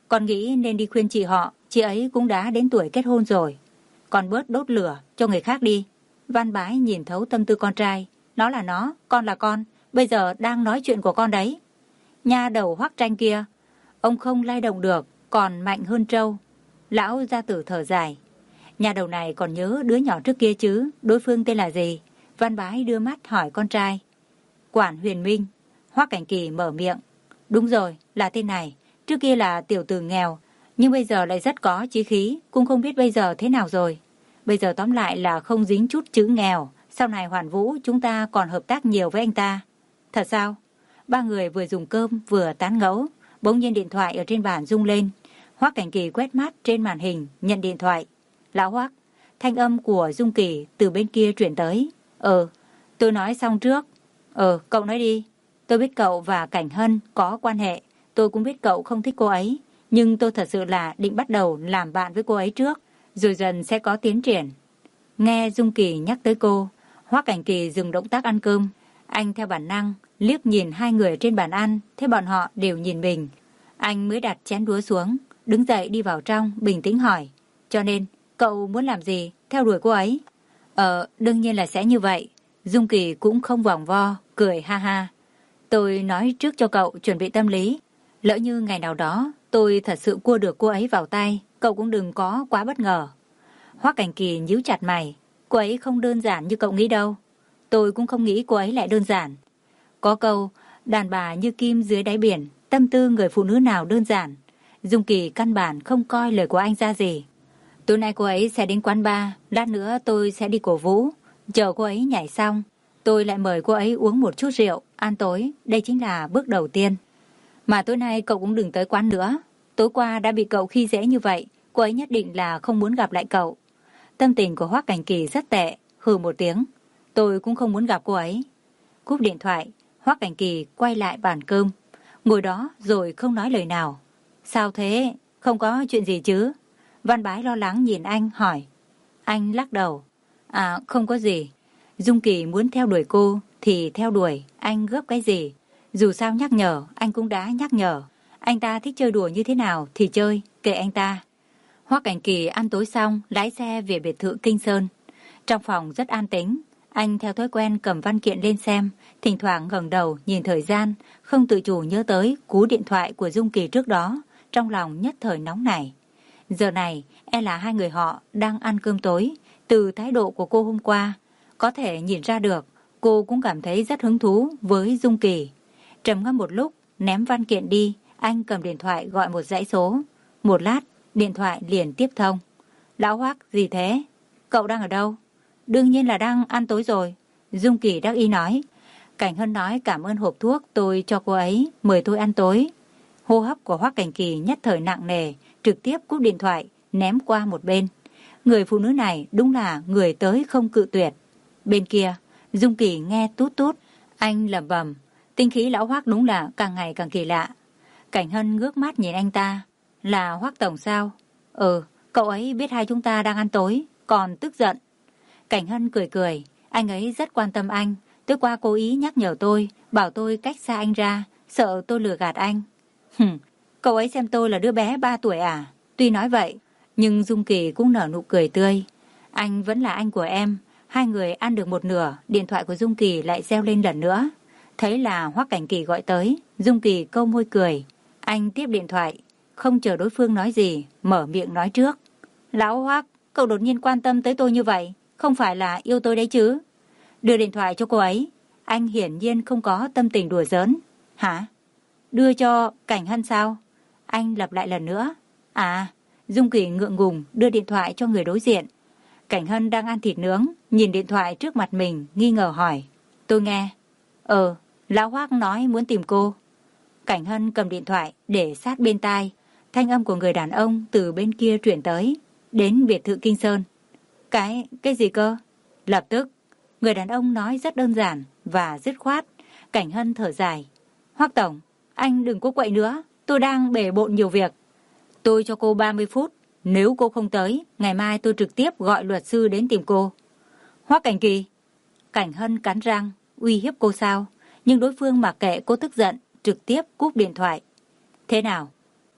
Con nghĩ nên đi khuyên chị họ, chị ấy cũng đã đến tuổi kết hôn rồi. Con bớt đốt lửa cho người khác đi. Văn Bái nhìn thấu tâm tư con trai. Nó là nó, con là con. Bây giờ đang nói chuyện của con đấy. Nha đầu Hoắc Tranh kia, ông không lay động được, còn mạnh hơn trâu. Lão gia tử thở dài. Nhà đầu này còn nhớ đứa nhỏ trước kia chứ, đối phương tên là gì? Văn Bái đưa mắt hỏi con trai. Quản Huyền Minh. Hoắc Cảnh Kỳ mở miệng. Đúng rồi, là tên này. Trước kia là tiểu tử nghèo, nhưng bây giờ lại rất có chí khí, cũng không biết bây giờ thế nào rồi. Bây giờ tóm lại là không dính chút chữ nghèo. Sau này Hoàn Vũ chúng ta còn hợp tác nhiều với anh ta. Thật sao? Ba người vừa dùng cơm vừa tán ngẫu. Bỗng nhiên điện thoại ở trên bàn rung lên. Hoắc Cảnh Kỳ quét mắt trên màn hình, nhận điện thoại. Lão Hoắc, thanh âm của Dung Kỳ từ bên kia chuyển tới. Ờ, tôi nói xong trước. Ờ, cậu nói đi. Tôi biết cậu và Cảnh Hân có quan hệ. Tôi cũng biết cậu không thích cô ấy. Nhưng tôi thật sự là định bắt đầu làm bạn với cô ấy trước, rồi dần sẽ có tiến triển. Nghe Dung Kỳ nhắc tới cô, Hoắc Cảnh Kỳ dừng động tác ăn cơm. Anh theo bản năng liếc nhìn hai người trên bàn ăn, thấy bọn họ đều nhìn mình. Anh mới đặt chén đũa xuống, đứng dậy đi vào trong, bình tĩnh hỏi. Cho nên, cậu muốn làm gì? Theo đuổi cô ấy? Ờ, đương nhiên là sẽ như vậy. Dung Kỳ cũng không vòng vo, cười ha ha. Tôi nói trước cho cậu chuẩn bị tâm lý. Lỡ như ngày nào đó tôi thật sự cua được cô ấy vào tay, cậu cũng đừng có quá bất ngờ. Hoắc Cảnh Kỳ nhíu chặt mày. Cô ấy không đơn giản như cậu nghĩ đâu. Tôi cũng không nghĩ cô ấy lại đơn giản. Có câu, đàn bà như kim dưới đáy biển, tâm tư người phụ nữ nào đơn giản. Dung Kỳ căn bản không coi lời của anh ra gì. Tối nay cô ấy sẽ đến quán bar, lát nữa tôi sẽ đi cổ vũ. Chờ cô ấy nhảy xong, tôi lại mời cô ấy uống một chút rượu, ăn tối. Đây chính là bước đầu tiên. Mà tối nay cậu cũng đừng tới quán nữa. Tối qua đã bị cậu khi dễ như vậy, cô ấy nhất định là không muốn gặp lại cậu. Tâm tình của Hoắc Cảnh Kỳ rất tệ, hừ một tiếng. Tôi cũng không muốn gặp cô ấy. Cúp điện thoại, Hoắc Cảnh Kỳ quay lại bàn cơm, ngồi đó rồi không nói lời nào. Sao thế? Không có chuyện gì chứ? Văn Bái lo lắng nhìn anh hỏi. Anh lắc đầu. À, không có gì. Dung Kỳ muốn theo đuổi cô thì theo đuổi, anh gấp cái gì? Dù sao nhắc nhở, anh cũng đã nhắc nhở. Anh ta thích chơi đùa như thế nào thì chơi, kệ anh ta. Hoắc Cảnh Kỳ ăn tối xong, lái xe về biệt thự Kinh Sơn. Trong phòng rất an tĩnh, anh theo thói quen cầm văn kiện lên xem, thỉnh thoảng ngẩng đầu nhìn thời gian, không tự chủ nhớ tới cú điện thoại của Dung Kỳ trước đó, trong lòng nhất thời nóng nảy. Giờ này, e là hai người họ đang ăn cơm tối, từ thái độ của cô hôm qua, có thể nhìn ra được, cô cũng cảm thấy rất hứng thú với Dung Kỳ. Trầm ngâm một lúc, ném văn kiện đi, anh cầm điện thoại gọi một dãy số. Một lát, điện thoại liền tiếp thông. Lão Hoắc, gì thế? Cậu đang ở đâu? Đương nhiên là đang ăn tối rồi. Dung Kỳ đắc ý nói. Cảnh Hân nói cảm ơn hộp thuốc tôi cho cô ấy, mời tôi ăn tối. Hô hấp của Hoắc Cảnh Kỳ nhất thời nặng nề, trực tiếp cúp điện thoại, ném qua một bên. Người phụ nữ này đúng là người tới không cự tuyệt. Bên kia, Dung Kỳ nghe tút tút, anh lẩm bẩm, tinh khí lão Hoắc đúng là càng ngày càng kỳ lạ. Cảnh Hân ngước mắt nhìn anh ta, là Hoắc tổng sao? Ừ, cậu ấy biết hai chúng ta đang ăn tối, còn tức giận. Cảnh Hân cười cười, anh ấy rất quan tâm anh, tối qua cố ý nhắc nhở tôi, bảo tôi cách xa anh ra, sợ tôi lừa gạt anh. Hừm, cậu ấy xem tôi là đứa bé ba tuổi à? Tuy nói vậy, nhưng Dung Kỳ cũng nở nụ cười tươi. Anh vẫn là anh của em. Hai người ăn được một nửa, điện thoại của Dung Kỳ lại reo lên lần nữa. Thấy là Hoắc Cảnh Kỳ gọi tới, Dung Kỳ câu môi cười. Anh tiếp điện thoại, không chờ đối phương nói gì, mở miệng nói trước. Lão Hoắc, cậu đột nhiên quan tâm tới tôi như vậy, không phải là yêu tôi đấy chứ? Đưa điện thoại cho cô ấy. Anh hiển nhiên không có tâm tình đùa giỡn. Hả? Đưa cho Cảnh Hân sao? Anh lặp lại lần nữa. À, Dung Kỳ ngượng ngùng đưa điện thoại cho người đối diện. Cảnh Hân đang ăn thịt nướng, nhìn điện thoại trước mặt mình, nghi ngờ hỏi. Tôi nghe. Ờ, Lão Hoắc nói muốn tìm cô. Cảnh Hân cầm điện thoại để sát bên tai. Thanh âm của người đàn ông từ bên kia chuyển tới, đến biệt thự Kinh Sơn. Cái, cái gì cơ? Lập tức, người đàn ông nói rất đơn giản và dứt khoát. Cảnh Hân thở dài. Hoắc tổng, anh đừng có quậy nữa, tôi đang bể bộn nhiều việc. Tôi cho cô ba mươi phút, nếu cô không tới, ngày mai tôi trực tiếp gọi luật sư đến tìm cô. Hoắc Cảnh Kỳ. Cảnh Hân cắn răng, uy hiếp cô sao? Nhưng đối phương mặc kệ cô tức giận, trực tiếp cúp điện thoại. Thế nào?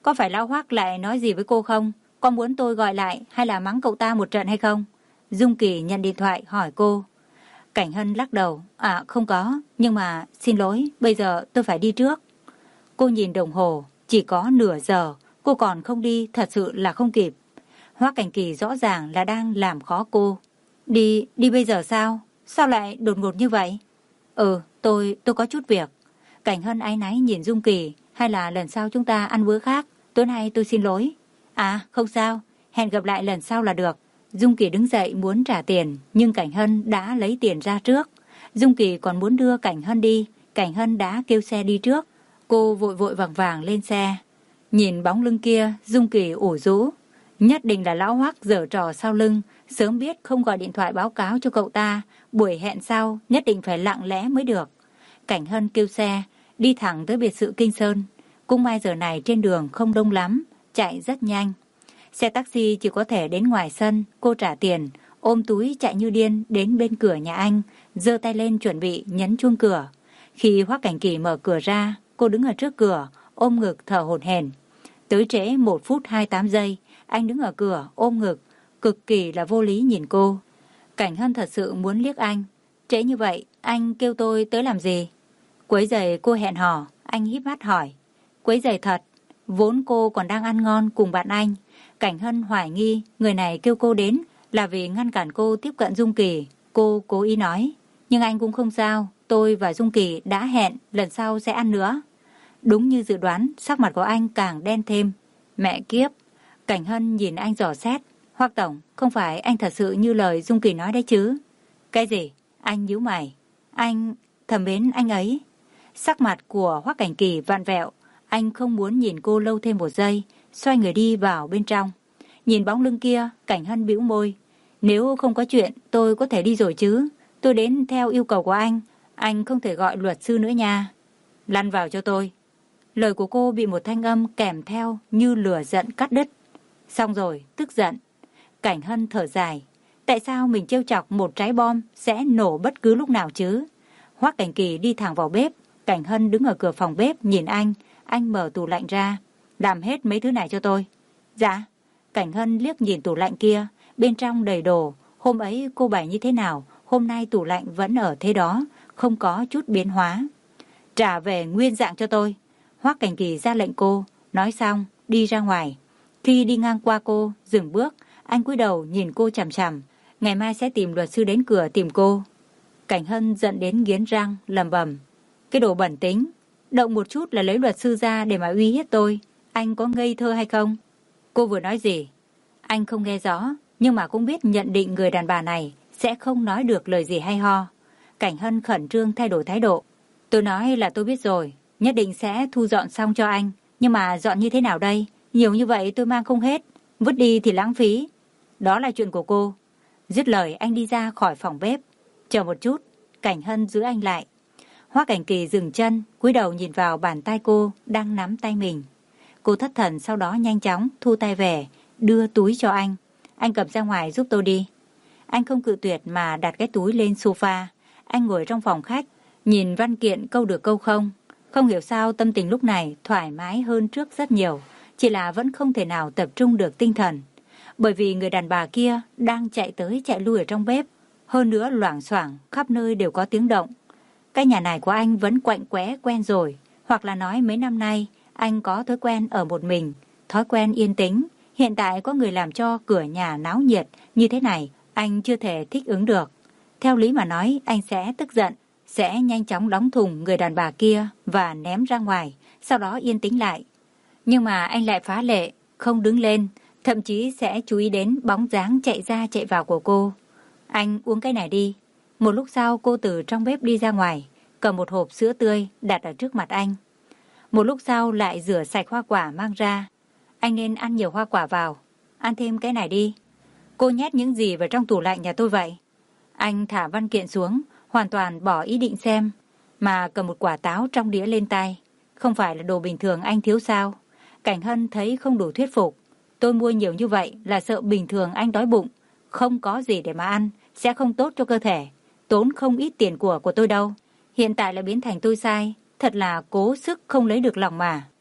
Có phải lão Hoắc lại nói gì với cô không? Có muốn tôi gọi lại hay là mắng cậu ta một trận hay không? Dung Kỳ nhận điện thoại hỏi cô. Cảnh Hân lắc đầu. À không có, nhưng mà xin lỗi, bây giờ tôi phải đi trước. Cô nhìn đồng hồ, chỉ có nửa giờ, cô còn không đi thật sự là không kịp. Hoắc Cảnh Kỳ rõ ràng là đang làm khó cô. Đi, đi bây giờ sao? Sao lại đột ngột như vậy? Ừ, tôi, tôi có chút việc. Cảnh Hân áy náy nhìn Dung Kỳ, hay là lần sau chúng ta ăn bữa khác, tối nay tôi xin lỗi. À, không sao, hẹn gặp lại lần sau là được. Dung Kỳ đứng dậy muốn trả tiền, nhưng Cảnh Hân đã lấy tiền ra trước. Dung Kỳ còn muốn đưa Cảnh Hân đi, Cảnh Hân đã kêu xe đi trước. Cô vội vội vàng vàng lên xe. Nhìn bóng lưng kia, Dung Kỳ ủ rũ. Nhất định là lão Hoắc giở trò sau lưng, sớm biết không gọi điện thoại báo cáo cho cậu ta, buổi hẹn sau nhất định phải lặng lẽ mới được. Cảnh Hân kêu xe, đi thẳng tới biệt thự Kinh Sơn. Cũng may giờ này trên đường không đông lắm, chạy rất nhanh. Xe taxi chỉ có thể đến ngoài sân, cô trả tiền, ôm túi chạy như điên đến bên cửa nhà anh, giơ tay lên chuẩn bị nhấn chuông cửa. Khi Hoắc Cảnh Kỳ mở cửa ra, cô đứng ở trước cửa, ôm ngực thở hổn hển. Tới trễ một phút hai mươi tám giây, anh đứng ở cửa ôm ngực, cực kỳ là vô lý nhìn cô. Cảnh Hân thật sự muốn liếc anh. Trễ như vậy, anh kêu tôi tới làm gì? Quấy rầy cô hẹn hò, anh híp mắt hỏi. Quấy rầy thật, vốn cô còn đang ăn ngon cùng bạn anh. Cảnh Hân hoài nghi người này kêu cô đến là vì ngăn cản cô tiếp cận Dung Kỳ. Cô cố ý nói, nhưng anh cũng không sao, tôi và Dung Kỳ đã hẹn lần sau sẽ ăn nữa. Đúng như dự đoán, sắc mặt của anh càng đen thêm. Mẹ kiếp! Cảnh Hân nhìn anh dò xét. Hoắc tổng, không phải anh thật sự như lời Dung Kỳ nói đấy chứ? Cái gì? Anh nhíu mày. Anh thầm mến anh ấy. Sắc mặt của Hoắc Cảnh Kỳ vặn vẹo. Anh không muốn nhìn cô lâu thêm một giây, xoay người đi vào bên trong. Nhìn bóng lưng kia, Cảnh Hân bĩu môi. Nếu không có chuyện, tôi có thể đi rồi chứ. Tôi đến theo yêu cầu của anh. Anh không thể gọi luật sư nữa nha. Lăn vào cho tôi. Lời của cô bị một thanh âm kèm theo như lửa giận cắt đứt. Xong rồi, tức giận. Cảnh Hân thở dài. Tại sao mình trêu chọc một trái bom sẽ nổ bất cứ lúc nào chứ? Hoắc Cảnh Kỳ đi thẳng vào bếp. Cảnh Hân đứng ở cửa phòng bếp nhìn anh. Anh mở tủ lạnh ra. Làm hết mấy thứ này cho tôi. Dạ. Cảnh Hân liếc nhìn tủ lạnh kia. Bên trong đầy đồ. Hôm ấy cô bày như thế nào, hôm nay tủ lạnh vẫn ở thế đó, không có chút biến hóa. Trả về nguyên dạng cho tôi. Hoắc Cảnh Kỳ ra lệnh cô. Nói xong, đi ra ngoài. Khi đi ngang qua cô, dừng bước, anh cúi đầu nhìn cô chằm chằm. Ngày mai sẽ tìm luật sư đến cửa tìm cô. Cảnh Hân giận đến nghiến răng, lầm bầm. Cái đồ bẩn tính, động một chút là lấy luật sư ra để mà uy hiếp tôi. Anh có ngây thơ hay không? Cô vừa nói gì? Anh không nghe rõ, nhưng mà cũng biết nhận định người đàn bà này sẽ không nói được lời gì hay ho. Cảnh Hân khẩn trương thay đổi thái độ. Tôi nói là tôi biết rồi, nhất định sẽ thu dọn xong cho anh. Nhưng mà dọn như thế nào đây? Nhiều như vậy tôi mang không hết, vứt đi thì lãng phí. Đó là chuyện của cô. Dứt lời anh đi ra khỏi phòng bếp. Chờ một chút, Cảnh Hân giữ anh lại. Hoắc Cảnh Kỳ dừng chân, cúi đầu nhìn vào bàn tay cô đang nắm tay mình. Cô thất thần, sau đó nhanh chóng thu tay về, đưa túi cho anh. Anh cầm ra ngoài giúp tôi đi. Anh không cự tuyệt mà đặt cái túi lên sofa. Anh ngồi trong phòng khách, nhìn văn kiện câu được câu không. Không hiểu sao tâm tình lúc này thoải mái hơn trước rất nhiều. Chỉ là vẫn không thể nào tập trung được tinh thần. Bởi vì người đàn bà kia đang chạy tới chạy lui ở trong bếp. Hơn nữa loảng xoảng, khắp nơi đều có tiếng động. Cái nhà này của anh vẫn quạnh quẽ quen rồi. Hoặc là nói mấy năm nay anh có thói quen ở một mình, thói quen yên tĩnh. Hiện tại có người làm cho cửa nhà náo nhiệt như thế này, anh chưa thể thích ứng được. Theo lý mà nói, anh sẽ tức giận, sẽ nhanh chóng đóng thùng người đàn bà kia và ném ra ngoài, sau đó yên tĩnh lại. Nhưng mà anh lại phá lệ, không đứng lên, thậm chí sẽ chú ý đến bóng dáng chạy ra chạy vào của cô. Anh uống cái này đi. Một lúc sau cô từ trong bếp đi ra ngoài, cầm một hộp sữa tươi đặt ở trước mặt anh. Một lúc sau lại rửa sạch hoa quả mang ra. Anh nên ăn nhiều hoa quả vào. Ăn thêm cái này đi. Cô nhét những gì vào trong tủ lạnh nhà tôi vậy? Anh thả văn kiện xuống, hoàn toàn bỏ ý định xem, mà cầm một quả táo trong đĩa lên tay. Không phải là đồ bình thường anh thiếu sao? Cảnh Hân thấy không đủ thuyết phục. Tôi mua nhiều như vậy là sợ bình thường anh đói bụng, không có gì để mà ăn, sẽ không tốt cho cơ thể. Tốn không ít tiền của của tôi đâu. Hiện tại là biến thành tôi sai, thật là cố sức không lấy được lòng mà.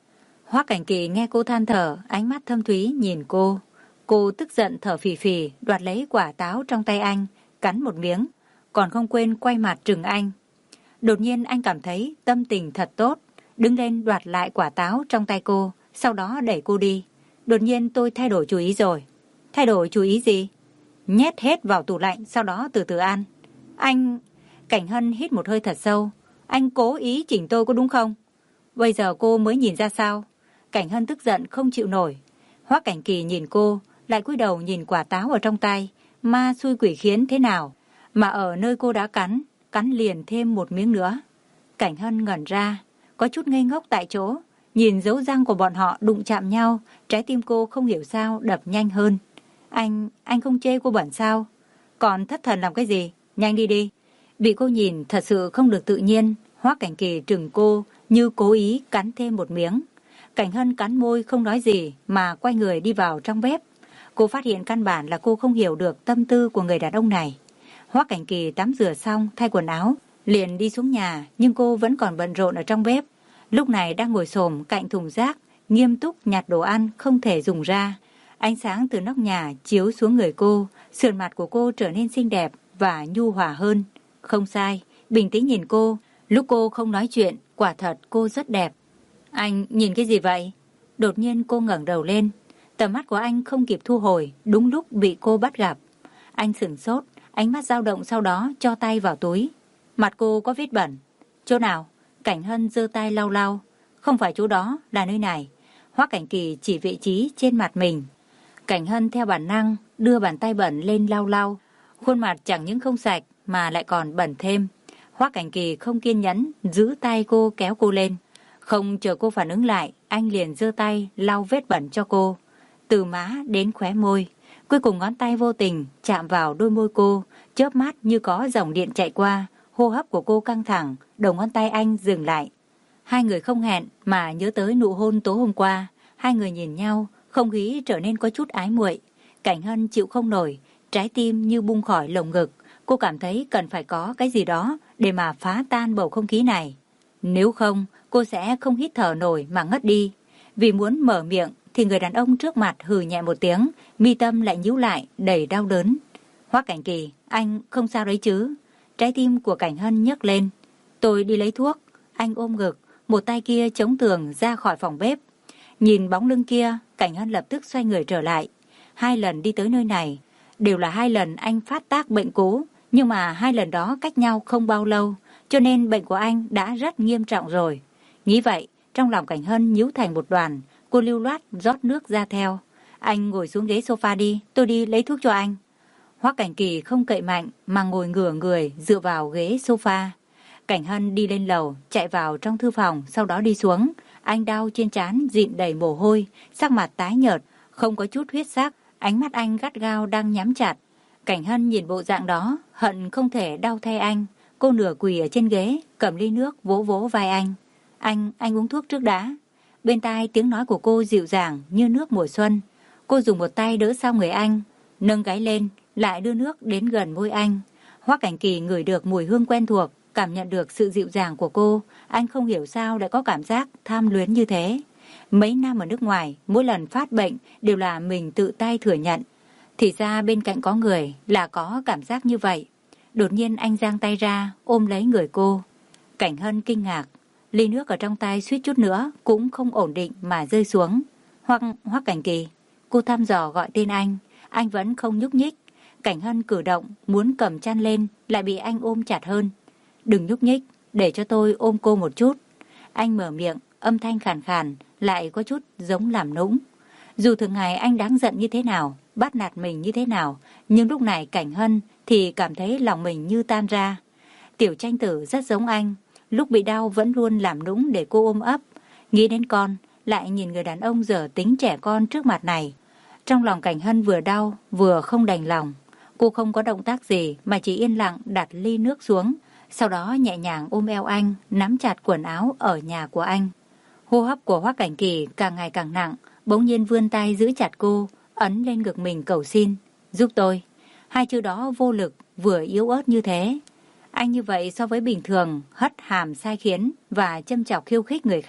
Hoắc Cảnh Kỳ nghe cô than thở, ánh mắt thâm thúy nhìn cô. Cô tức giận thở phì phì, đoạt lấy quả táo trong tay anh, cắn một miếng, còn không quên quay mặt trừng anh. Đột nhiên anh cảm thấy tâm tình thật tốt, đứng lên đoạt lại quả táo trong tay cô, sau đó đẩy cô đi. Đột nhiên tôi thay đổi chủ ý rồi. Thay đổi chủ ý gì? Nhét hết vào tủ lạnh, sau đó từ từ ăn. Anh... Cảnh Hân hít một hơi thật sâu. Anh cố ý chỉnh tôi có đúng không? Bây giờ cô mới nhìn ra sao? Cảnh Hân tức giận không chịu nổi. Hoắc Cảnh Kỳ nhìn cô, lại cúi đầu nhìn quả táo ở trong tay. Ma xui quỷ khiến thế nào? Mà ở nơi cô đã cắn, cắn liền thêm một miếng nữa. Cảnh Hân ngẩn ra, có chút ngây ngốc tại chỗ. Nhìn dấu răng của bọn họ đụng chạm nhau, trái tim cô không hiểu sao đập nhanh hơn. Anh, anh không chê cô bẩn sao? Còn thất thần làm cái gì? Nhanh đi đi. Bị cô nhìn thật sự không được tự nhiên, Hoắc Cảnh Kỳ trừng cô như cố ý cắn thêm một miếng. Cảnh Hân cắn môi không nói gì mà quay người đi vào trong bếp. Cô phát hiện căn bản là cô không hiểu được tâm tư của người đàn ông này. Hoắc Cảnh Kỳ tắm rửa xong thay quần áo, liền đi xuống nhà, nhưng cô vẫn còn bận rộn ở trong bếp. Lúc này đang ngồi xổm cạnh thùng rác, nghiêm túc nhặt đồ ăn không thể dùng ra. Ánh sáng từ nóc nhà chiếu xuống người cô, sườn mặt của cô trở nên xinh đẹp và nhu hòa hơn. Không sai, bình tĩnh nhìn cô, lúc cô không nói chuyện, quả thật cô rất đẹp. Anh nhìn cái gì vậy? Đột nhiên cô ngẩng đầu lên, tầm mắt của anh không kịp thu hồi, đúng lúc bị cô bắt gặp. Anh sửng sốt, ánh mắt dao động, sau đó cho tay vào túi. Mặt cô có vết bẩn. Chỗ nào? Cảnh Hân giơ tay lau lau. Không phải chỗ đó, là nơi này. Hoắc Cảnh Kỳ chỉ vị trí trên mặt mình. Cảnh Hân theo bản năng đưa bàn tay bẩn lên lau lau. Khuôn mặt chẳng những không sạch mà lại còn bẩn thêm. Hoắc Cảnh Kỳ không kiên nhẫn giữ tay cô kéo cô lên. Không chờ cô phản ứng lại, anh liền giơ tay lau vết bẩn cho cô. Từ má đến khóe môi. Cuối cùng ngón tay vô tình chạm vào đôi môi cô, chớp mắt như có dòng điện chạy qua. Hô hấp của cô căng thẳng, đầu ngón tay anh dừng lại. Hai người không hẹn mà nhớ tới nụ hôn tối hôm qua. Hai người nhìn nhau, không khí trở nên có chút ái muội. Cảnh Hân chịu không nổi, trái tim như bung khỏi lồng ngực. Cô cảm thấy cần phải có cái gì đó để mà phá tan bầu không khí này. Nếu không, cô sẽ không hít thở nổi mà ngất đi. Vì muốn mở miệng thì người đàn ông trước mặt hừ nhẹ một tiếng, mi tâm lại nhíu lại đầy đau đớn. Hoắc Cảnh Kỳ, anh không sao đấy chứ? Trái tim của Cảnh Hân nhấc lên. Tôi đi lấy thuốc. Anh ôm ngực, một tay kia chống tường ra khỏi phòng bếp. Nhìn bóng lưng kia, Cảnh Hân lập tức xoay người trở lại. Hai lần đi tới nơi này, đều là hai lần anh phát tác bệnh cũ, nhưng mà hai lần đó cách nhau không bao lâu, cho nên bệnh của anh đã rất nghiêm trọng rồi. Nghĩ vậy, trong lòng Cảnh Hân nhíu thành một đoàn, cô lưu loát rót nước ra theo. Anh ngồi xuống ghế sofa đi, tôi đi lấy thuốc cho anh. Hoắc Cảnh Kỳ không cậy mạnh mà ngồi ngửa người dựa vào ghế sofa. Cảnh Hân đi lên lầu, chạy vào trong thư phòng, sau đó đi xuống. Anh đau trên trán dịn đầy mồ hôi, sắc mặt tái nhợt, không có chút huyết sắc, ánh mắt anh gắt gao đang nhắm chặt. Cảnh Hân nhìn bộ dạng đó, hận không thể đau thay anh. Cô nửa quỳ ở trên ghế, cầm ly nước vỗ vỗ vai anh. Anh, anh uống thuốc trước đã. Bên tai tiếng nói của cô dịu dàng như nước mùa xuân. Cô dùng một tay đỡ sau người anh, nâng gáy lên, lại đưa nước đến gần môi anh. Hoắc Cảnh Kỳ ngửi được mùi hương quen thuộc, cảm nhận được sự dịu dàng của cô. Anh không hiểu sao lại có cảm giác tham luyến như thế. Mấy năm ở nước ngoài, mỗi lần phát bệnh đều là mình tự tay thừa nhận. Thì ra bên cạnh có người là có cảm giác như vậy. Đột nhiên anh giang tay ra, ôm lấy người cô. Cảnh Hân kinh ngạc, ly nước ở trong tay suýt chút nữa cũng không ổn định mà rơi xuống. Hoặc Hoắc Cảnh Kỳ, cô thăm dò gọi tên anh, anh vẫn không nhúc nhích. Cảnh Hân cử động muốn cầm chăn lên, lại bị anh ôm chặt hơn. Đừng nhúc nhích, để cho tôi ôm cô một chút. Anh mở miệng, âm thanh khàn khàn, lại có chút giống làm nũng. Dù thường ngày anh đáng giận như thế nào, bắt nạt mình như thế nào, nhưng lúc này Cảnh Hân thì cảm thấy lòng mình như tan ra. Tiểu Tranh Tử rất giống anh, lúc bị đau vẫn luôn làm nũng để cô ôm ấp. Nghĩ đến con, lại nhìn người đàn ông dở tính trẻ con trước mặt này. Trong lòng Cảnh Hân vừa đau, vừa không đành lòng. Cô không có động tác gì mà chỉ yên lặng đặt ly nước xuống, sau đó nhẹ nhàng ôm eo anh, nắm chặt quần áo ở nhà của anh. Hô hấp của Hoắc Cảnh Kỳ càng ngày càng nặng, bỗng nhiên vươn tay giữ chặt cô, ấn lên ngực mình cầu xin, giúp tôi. Hai chữ đó vô lực, vừa yếu ớt như thế. Anh như vậy so với bình thường, hất hàm sai khiến và châm chọc khiêu khích người khác,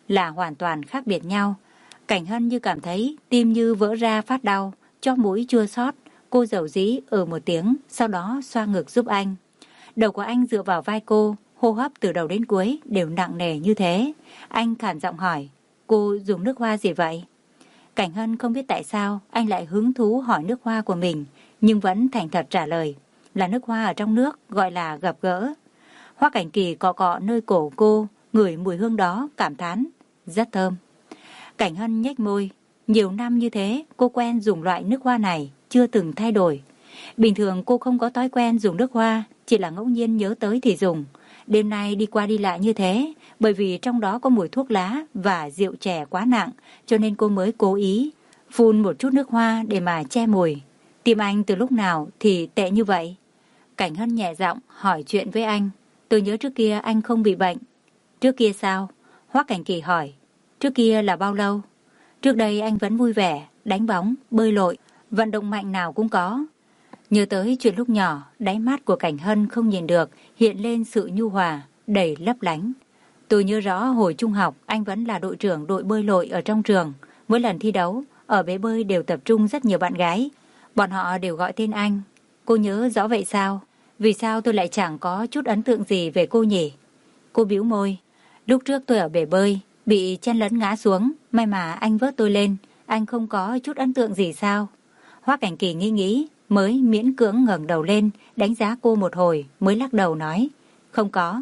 là hoàn toàn khác biệt nhau. Cảnh Hân như cảm thấy tim như vỡ ra phát đau, chóp mũi chua xót. Cô dầu dĩ ừ một tiếng, sau đó xoa ngực giúp anh. Đầu của anh dựa vào vai cô, hô hấp từ đầu đến cuối đều nặng nề như thế. Anh khản giọng hỏi, cô dùng nước hoa gì vậy? Cảnh Hân không biết tại sao anh lại hứng thú hỏi nước hoa của mình, nhưng vẫn thành thật trả lời, là nước hoa ở trong nước, gọi là gặp gỡ. Hoắc Cảnh Kỳ cọ cọ nơi cổ cô, ngửi mùi hương đó, cảm thán, rất thơm. Cảnh Hân nhếch môi, nhiều năm như thế cô quen dùng loại nước hoa này, chưa từng thay đổi. Bình thường cô không có thói quen dùng nước hoa, chỉ là ngẫu nhiên nhớ tới thì dùng. Đêm nay đi qua đi lại như thế, bởi vì trong đó có mùi thuốc lá và rượu chè quá nặng, cho nên cô mới cố ý phun một chút nước hoa để mà che mùi. Tim anh từ lúc nào thì tệ như vậy? Cảnh Hân nhẹ giọng hỏi chuyện với anh. Tôi nhớ trước kia anh không bị bệnh. Trước kia sao? Hoắc Cảnh Kỳ hỏi. Trước kia là bao lâu? Trước đây anh vẫn vui vẻ, đánh bóng, bơi lội, vận động mạnh nào cũng có. Nhớ tới chuyện lúc nhỏ, đáy mắt của Cảnh Hân không nhìn được, hiện lên sự nhu hòa, đầy lấp lánh. Tôi nhớ rõ hồi trung học, anh vẫn là đội trưởng đội bơi lội ở trong trường. Mỗi lần thi đấu, ở bể bơi đều tập trung rất nhiều bạn gái. Bọn họ đều gọi tên anh. Cô nhớ rõ vậy sao? Vì sao tôi lại chẳng có chút ấn tượng gì về cô nhỉ? Cô bĩu môi. Lúc trước tôi ở bể bơi, bị chen lấn ngã xuống, may mà anh vớt tôi lên. Anh không có chút ấn tượng gì sao? Hoắc Cảnh Kỳ nghĩ nghĩ, mới miễn cưỡng ngẩng đầu lên, đánh giá cô một hồi, mới lắc đầu nói, không có.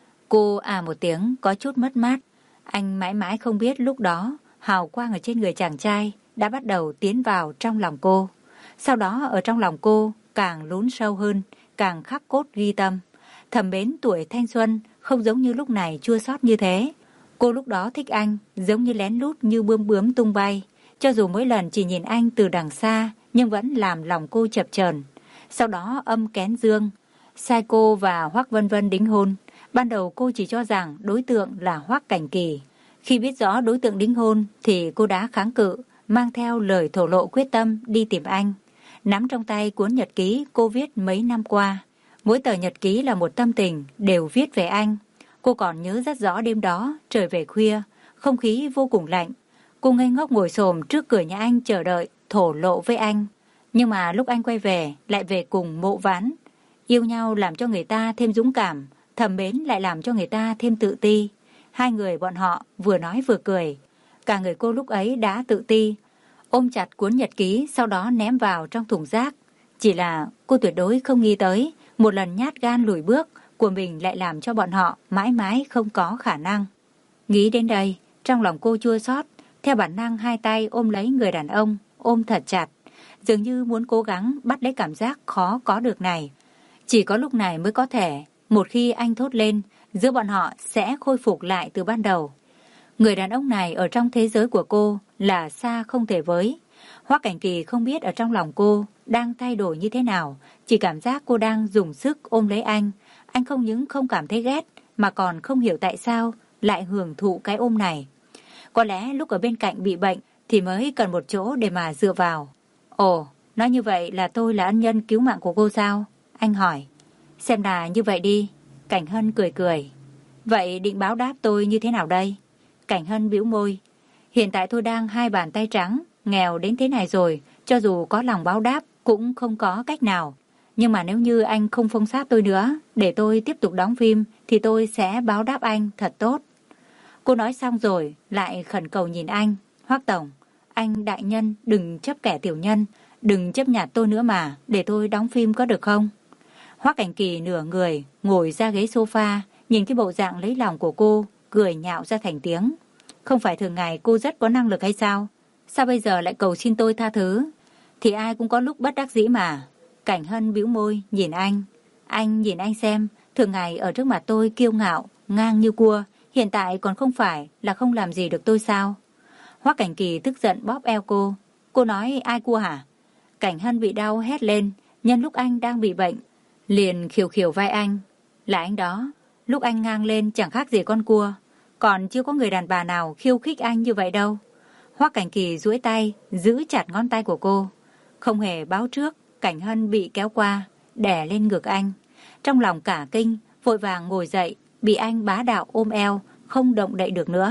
Cô à một tiếng, có chút mất mát. Anh mãi mãi không biết lúc đó, hào quang ở trên người chàng trai đã bắt đầu tiến vào trong lòng cô. Sau đó ở trong lòng cô càng lún sâu hơn, càng khắc cốt ghi tâm. Thầm mến tuổi thanh xuân, không giống như lúc này chua xót như thế. Cô lúc đó thích anh, giống như lén lút như bướm bướm tung bay. Cho dù mỗi lần chỉ nhìn anh từ đằng xa, nhưng vẫn làm lòng cô chập chờn. Sau đó âm kén dương, sai cô và Hoắc Vân Vân đính hôn. Ban đầu cô chỉ cho rằng đối tượng là Hoắc Cảnh Kỳ. Khi biết rõ đối tượng đính hôn thì cô đã kháng cự, mang theo lời thổ lộ quyết tâm đi tìm anh. Nắm trong tay cuốn nhật ký cô viết mấy năm qua. Mỗi tờ nhật ký là một tâm tình, đều viết về anh. Cô còn nhớ rất rõ đêm đó, trời về khuya, không khí vô cùng lạnh. Cô ngây ngốc ngồi xổm trước cửa nhà anh chờ đợi, thổ lộ với anh. Nhưng mà lúc anh quay về, lại về cùng Mộ Ván. Yêu nhau làm cho người ta thêm dũng cảm, thầm mến lại làm cho người ta thêm tự ti. Hai người bọn họ vừa nói vừa cười. Cả người cô lúc ấy đã tự ti, ôm chặt cuốn nhật ký, sau đó ném vào trong thùng rác. Chỉ là cô tuyệt đối không nghĩ tới, một lần nhát gan lùi bước của mình lại làm cho bọn họ mãi mãi không có khả năng. Nghĩ đến đây, trong lòng cô chua xót, theo bản năng hai tay ôm lấy người đàn ông, ôm thật chặt, dường như muốn cố gắng bắt lấy cảm giác khó có được này. Chỉ có lúc này mới có thể, một khi anh thốt lên, giữa bọn họ sẽ khôi phục lại từ ban đầu. Người đàn ông này ở trong thế giới của cô là xa không thể với. Hoắc Cảnh Kỳ không biết ở trong lòng cô đang thay đổi như thế nào, chỉ cảm giác cô đang dùng sức ôm lấy anh. Anh không những không cảm thấy ghét, mà còn không hiểu tại sao lại hưởng thụ cái ôm này. Có lẽ lúc ở bên cạnh bị bệnh thì mới cần một chỗ để mà dựa vào. Ồ, nói như vậy là tôi là ân nhân cứu mạng của cô sao? Anh hỏi. Xem là như vậy đi. Cảnh Hân cười cười. Vậy định báo đáp tôi như thế nào đây? Cảnh Hân bĩu môi. Hiện tại tôi đang hai bàn tay trắng, nghèo đến thế này rồi, cho dù có lòng báo đáp cũng không có cách nào. Nhưng mà nếu như anh không phong sát tôi nữa, để tôi tiếp tục đóng phim, thì tôi sẽ báo đáp anh thật tốt. Cô nói xong rồi, lại khẩn cầu nhìn anh. Hoắc tổng, anh đại nhân đừng chấp kẻ tiểu nhân, đừng chấp nhặt tôi nữa mà, để tôi đóng phim có được không? Hoắc Cảnh Kỳ nửa người, ngồi ra ghế sofa, nhìn cái bộ dạng lấy lòng của cô, cười nhạo ra thành tiếng. Không phải thường ngày cô rất có năng lực hay sao? Sao bây giờ lại cầu xin tôi tha thứ? Thì ai cũng có lúc bất đắc dĩ mà. Cảnh Hân bĩu môi, nhìn anh. Anh nhìn anh xem, thường ngày ở trước mặt tôi kiêu ngạo, ngang như cua, hiện tại còn không phải là không làm gì được tôi sao? Hoắc Cảnh Kỳ tức giận bóp eo cô. Cô nói ai cua hả? Cảnh Hân bị đau hét lên, nhân lúc anh đang bị bệnh, liền khiều khiều vai anh. Là anh đó, lúc anh ngang lên chẳng khác gì con cua, còn chưa có người đàn bà nào khiêu khích anh như vậy đâu. Hoắc Cảnh Kỳ duỗi tay, giữ chặt ngón tay của cô. Không hề báo trước, Cảnh Hân bị kéo qua, đè lên ngực anh. Trong lòng cả kinh, vội vàng ngồi dậy, bị anh bá đạo ôm eo, không động đậy được nữa.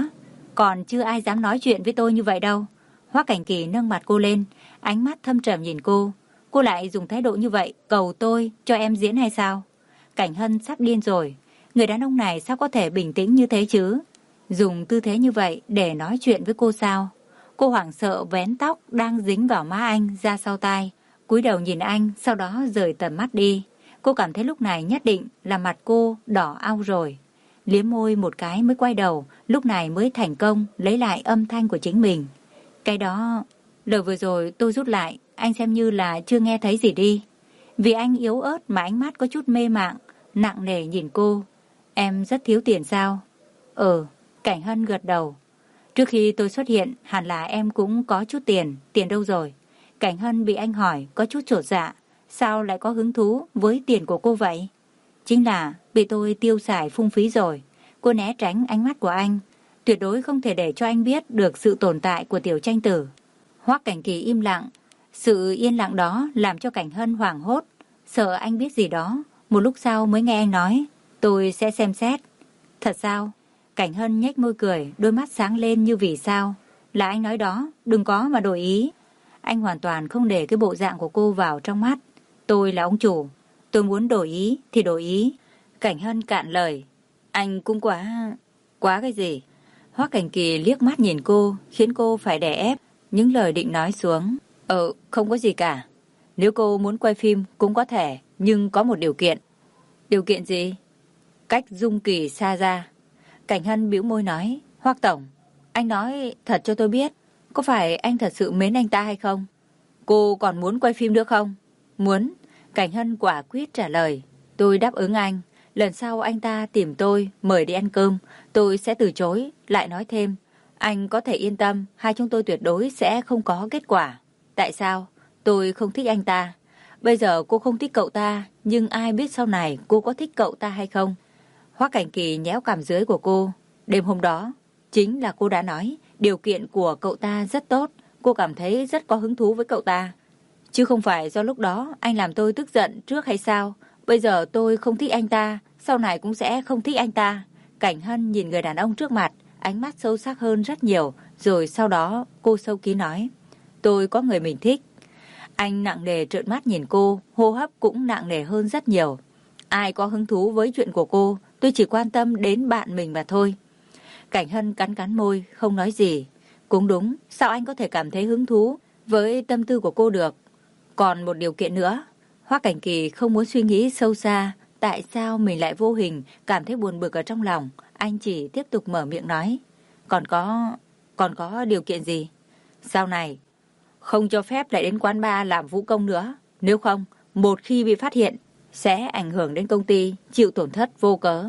Còn chưa ai dám nói chuyện với tôi như vậy đâu. Hoắc Cảnh Kỳ nâng mặt cô lên, ánh mắt thâm trầm nhìn cô. Cô lại dùng thái độ như vậy cầu tôi cho em diễn hay sao? Cảnh Hân sắp điên rồi. Người đàn ông này sao có thể bình tĩnh như thế chứ? Dùng tư thế như vậy để nói chuyện với cô sao? Cô hoảng sợ vén tóc đang dính vào má anh ra sau tai, cúi đầu nhìn anh, sau đó rời tầm mắt đi. Cô cảm thấy lúc này nhất định là mặt cô đỏ au rồi. Liếm môi một cái mới quay đầu, lúc này mới thành công lấy lại âm thanh của chính mình. Cái đó, lời vừa rồi tôi rút lại, anh xem như là chưa nghe thấy gì đi. Vì anh yếu ớt mà ánh mắt có chút mê mạng, nặng nề nhìn cô. Em rất thiếu tiền sao? Ừ, Cảnh Hân gật đầu. Trước khi tôi xuất hiện, hẳn là em cũng có chút tiền, tiền đâu rồi? Cảnh Hân bị anh hỏi có chút chột dạ, sao lại có hứng thú với tiền của cô vậy? Chính là bị tôi tiêu xài phung phí rồi. Cô né tránh ánh mắt của anh, tuyệt đối không thể để cho anh biết được sự tồn tại của Tiểu Tranh Tử. Hoắc Cảnh Kỳ im lặng, sự yên lặng đó làm cho Cảnh Hân hoảng hốt, sợ anh biết gì đó. Một lúc sau mới nghe anh nói, tôi sẽ xem xét. Thật sao? Cảnh Hân nhếch môi cười, đôi mắt sáng lên như vì sao. Là anh nói đó, đừng có mà đổi ý. Anh hoàn toàn không để cái bộ dạng của cô vào trong mắt. Tôi là ông chủ, tôi muốn đổi ý thì đổi ý. Cảnh Hân cạn lời. Anh cũng quá... Quá cái gì? Hoắc Cảnh Kỳ liếc mắt nhìn cô, khiến cô phải đè ép những lời định nói xuống. Ờ, không có gì cả. Nếu cô muốn quay phim cũng có thể, nhưng có một điều kiện. Điều kiện gì? Cách Dung Kỳ xa ra. Cảnh Hân bĩu môi nói, Hoắc tổng, anh nói thật cho tôi biết, có phải anh thật sự mến anh ta hay không? Cô còn muốn quay phim nữa không? Muốn. Cảnh Hân quả quyết trả lời. Tôi đáp ứng anh. Lần sau anh ta tìm tôi, mời đi ăn cơm, tôi sẽ từ chối, lại nói thêm. Anh có thể yên tâm, hai chúng tôi tuyệt đối sẽ không có kết quả. Tại sao? Tôi không thích anh ta. Bây giờ cô không thích cậu ta, nhưng ai biết sau này cô có thích cậu ta hay không? Hoắc Cảnh Kỳ nhéo cằm dưới của cô. Đêm hôm đó, chính là cô đã nói, điều kiện của cậu ta rất tốt, cô cảm thấy rất có hứng thú với cậu ta. Chứ không phải do lúc đó anh làm tôi tức giận trước hay sao? Bây giờ tôi không thích anh ta, sau này cũng sẽ không thích anh ta. Cảnh Hân nhìn người đàn ông trước mặt, ánh mắt sâu sắc hơn rất nhiều, rồi sau đó cô sâu kín nói, tôi có người mình thích. Anh nặng nề trợn mắt nhìn cô, hô hấp cũng nặng nề hơn rất nhiều. Ai có hứng thú với chuyện của cô, tôi chỉ quan tâm đến bạn mình mà thôi. Cảnh Hân cắn cắn môi, không nói gì. Cũng đúng, sao anh có thể cảm thấy hứng thú với tâm tư của cô được? Còn một điều kiện nữa. Hoắc Cảnh Kỳ không muốn suy nghĩ sâu xa, tại sao mình lại vô hình cảm thấy buồn bực ở trong lòng. Anh chỉ tiếp tục mở miệng nói. Còn có... còn có điều kiện gì? Sau này, không cho phép lại đến quán bar làm vũ công nữa. Nếu không, một khi bị phát hiện, sẽ ảnh hưởng đến công ty, chịu tổn thất vô cớ.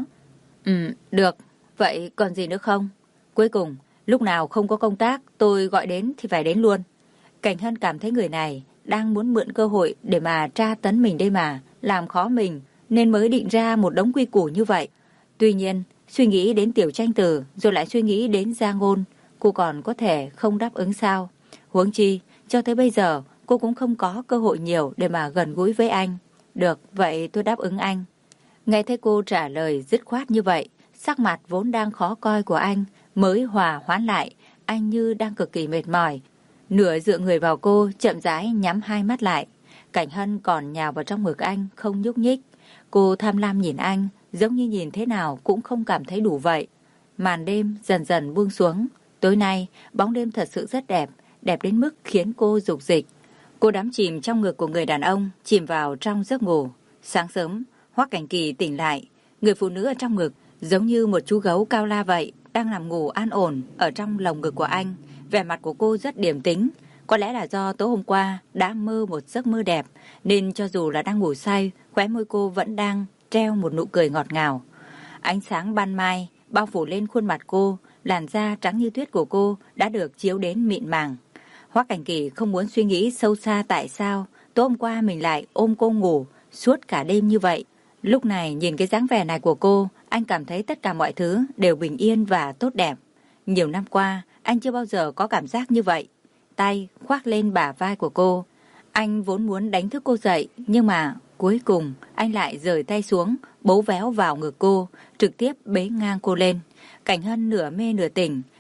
Ừ, được. Vậy còn gì nữa không? Cuối cùng, lúc nào không có công tác, tôi gọi đến thì phải đến luôn. Cảnh Hân cảm thấy người này đang muốn mượn cơ hội để mà tra tấn mình đây mà, làm khó mình, nên mới định ra một đống quy củ như vậy. Tuy nhiên, suy nghĩ đến Tiểu Tranh Tử, rồi lại suy nghĩ đến Gia Ngôn, cô còn có thể không đáp ứng sao? Huống chi, cho tới bây giờ, cô cũng không có cơ hội nhiều để mà gần gũi với anh. Được, vậy tôi đáp ứng anh. Nghe thấy cô trả lời dứt khoát như vậy, sắc mặt vốn đang khó coi của anh mới hòa hoãn lại, anh như đang cực kỳ mệt mỏi. Nửa dựa người vào cô, chậm rãi nhắm hai mắt lại. Cảnh Hân còn nhào vào trong ngực anh, không nhúc nhích. Cô tham lam nhìn anh, giống như nhìn thế nào cũng không cảm thấy đủ vậy. Màn đêm dần dần buông xuống. Tối nay, bóng đêm thật sự rất đẹp, đẹp đến mức khiến cô rục rịch. Cô đắm chìm trong ngực của người đàn ông, chìm vào trong giấc ngủ. Sáng sớm, Hoắc Cảnh Kỳ tỉnh lại. Người phụ nữ ở trong ngực, giống như một chú gấu cao la vậy, đang nằm ngủ an ổn ở trong lồng ngực của anh. Vẻ mặt của cô rất điềm tĩnh. Có lẽ là do tối hôm qua đã mơ một giấc mơ đẹp, nên cho dù là đang ngủ say, khóe môi cô vẫn đang treo một nụ cười ngọt ngào. Ánh sáng ban mai bao phủ lên khuôn mặt cô, làn da trắng như tuyết của cô đã được chiếu đến mịn màng. Hoắc Cảnh Kỳ không muốn suy nghĩ sâu xa tại sao tối hôm qua mình lại ôm cô ngủ suốt cả đêm như vậy. Lúc này nhìn cái dáng vẻ này của cô, anh cảm thấy tất cả mọi thứ đều bình yên và tốt đẹp. Nhiều năm qua, anh chưa bao giờ có cảm giác như vậy. Tay khoác lên bả vai của cô. Anh vốn muốn đánh thức cô dậy, nhưng mà cuối cùng anh lại rời tay xuống, bấu véo vào ngực cô, trực tiếp bế ngang cô lên. Cảnh Hân nửa mê nửa tỉnh,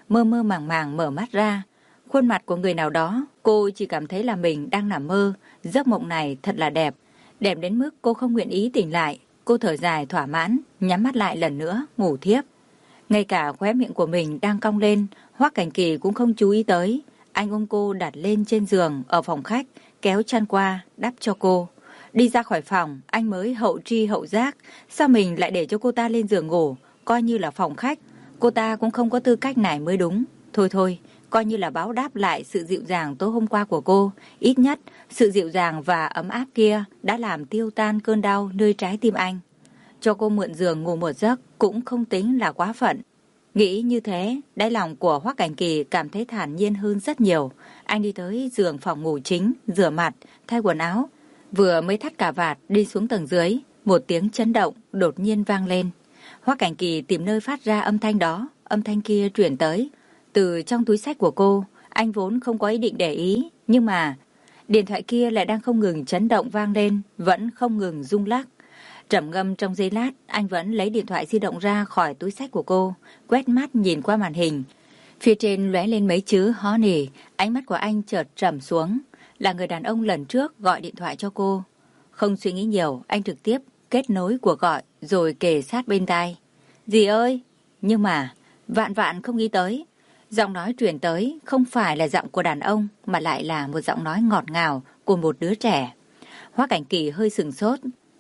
mơ mơ màng màng mở mắt ra. Khuôn mặt của người nào đó, cô chỉ cảm thấy là mình đang nằm mơ. Giấc mộng này thật là đẹp. Đẹp đến mức cô không nguyện ý tỉnh lại. Cô thở dài thỏa mãn, nhắm mắt lại lần nữa, ngủ thiếp. Ngay cả khóe miệng của mình đang cong lên, Hoắc Cảnh Kỳ cũng không chú ý tới. Anh ôm cô đặt lên trên giường ở phòng khách, kéo chăn qua, đắp cho cô. Đi ra khỏi phòng, anh mới hậu tri hậu giác. Sao mình lại để cho cô ta lên giường ngủ, coi như là phòng khách. Cô ta cũng không có tư cách này mới đúng. Thôi thôi, coi như là báo đáp lại sự dịu dàng tối hôm qua của cô. Ít nhất, sự dịu dàng và ấm áp kia đã làm tiêu tan cơn đau nơi trái tim anh. Cho cô mượn giường ngủ một giấc cũng không tính là quá phận. Nghĩ như thế, đáy lòng của Hoắc Cảnh Kỳ cảm thấy thản nhiên hơn rất nhiều. Anh đi tới giường phòng ngủ chính, rửa mặt, thay quần áo. Vừa mới thắt cà vạt đi xuống tầng dưới, một tiếng chấn động đột nhiên vang lên. Hoắc Cảnh Kỳ tìm nơi phát ra âm thanh đó, âm thanh kia truyền tới từ trong túi xách của cô. Anh vốn không có ý định để ý, nhưng mà điện thoại kia lại đang không ngừng chấn động vang lên, vẫn không ngừng rung lắc. Trầm ngâm trong giây lát, anh vẫn lấy điện thoại di động ra khỏi túi xách của cô, quét mắt nhìn qua màn hình. Phía trên lóe lên mấy chữ Honey, ánh mắt của anh chợt trầm xuống. Là người đàn ông lần trước gọi điện thoại cho cô. Không suy nghĩ nhiều, anh trực tiếp kết nối cuộc gọi rồi kề sát bên tai. Dì ơi! Nhưng mà vạn vạn không nghĩ tới. Giọng nói truyền tới không phải là giọng của đàn ông mà lại là một giọng nói ngọt ngào của một đứa trẻ. Hoắc Cảnh Kỳ hơi sừng sốt.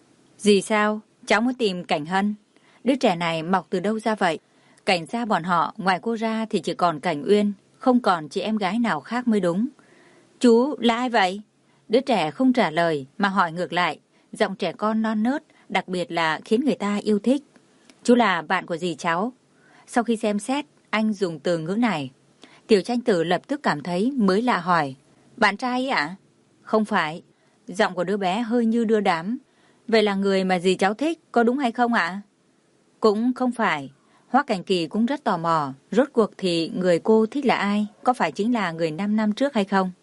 Dì sao? Cháu muốn tìm Cảnh Hân. Đứa trẻ này mọc từ đâu ra vậy? Cảnh gia bọn họ ngoài cô ra thì chỉ còn Cảnh Uyên, không còn chị em gái nào khác mới đúng. Chú là ai vậy? Đứa trẻ không trả lời mà hỏi ngược lại. Giọng trẻ con non nớt, đặc biệt là khiến người ta yêu thích. Chú là bạn của dì cháu. Sau khi xem xét, anh dùng từ ngữ này. Tiểu Tranh Tử lập tức cảm thấy mới lạ hỏi. Bạn trai ấy ạ? Không phải. Giọng của đứa bé hơi như đưa đám. Vậy là người mà dì cháu thích, có đúng hay không ạ? Cũng không phải. Hoắc Cảnh Kỳ cũng rất tò mò. Rốt cuộc thì người cô thích là ai? Có phải chính là người năm năm trước hay không?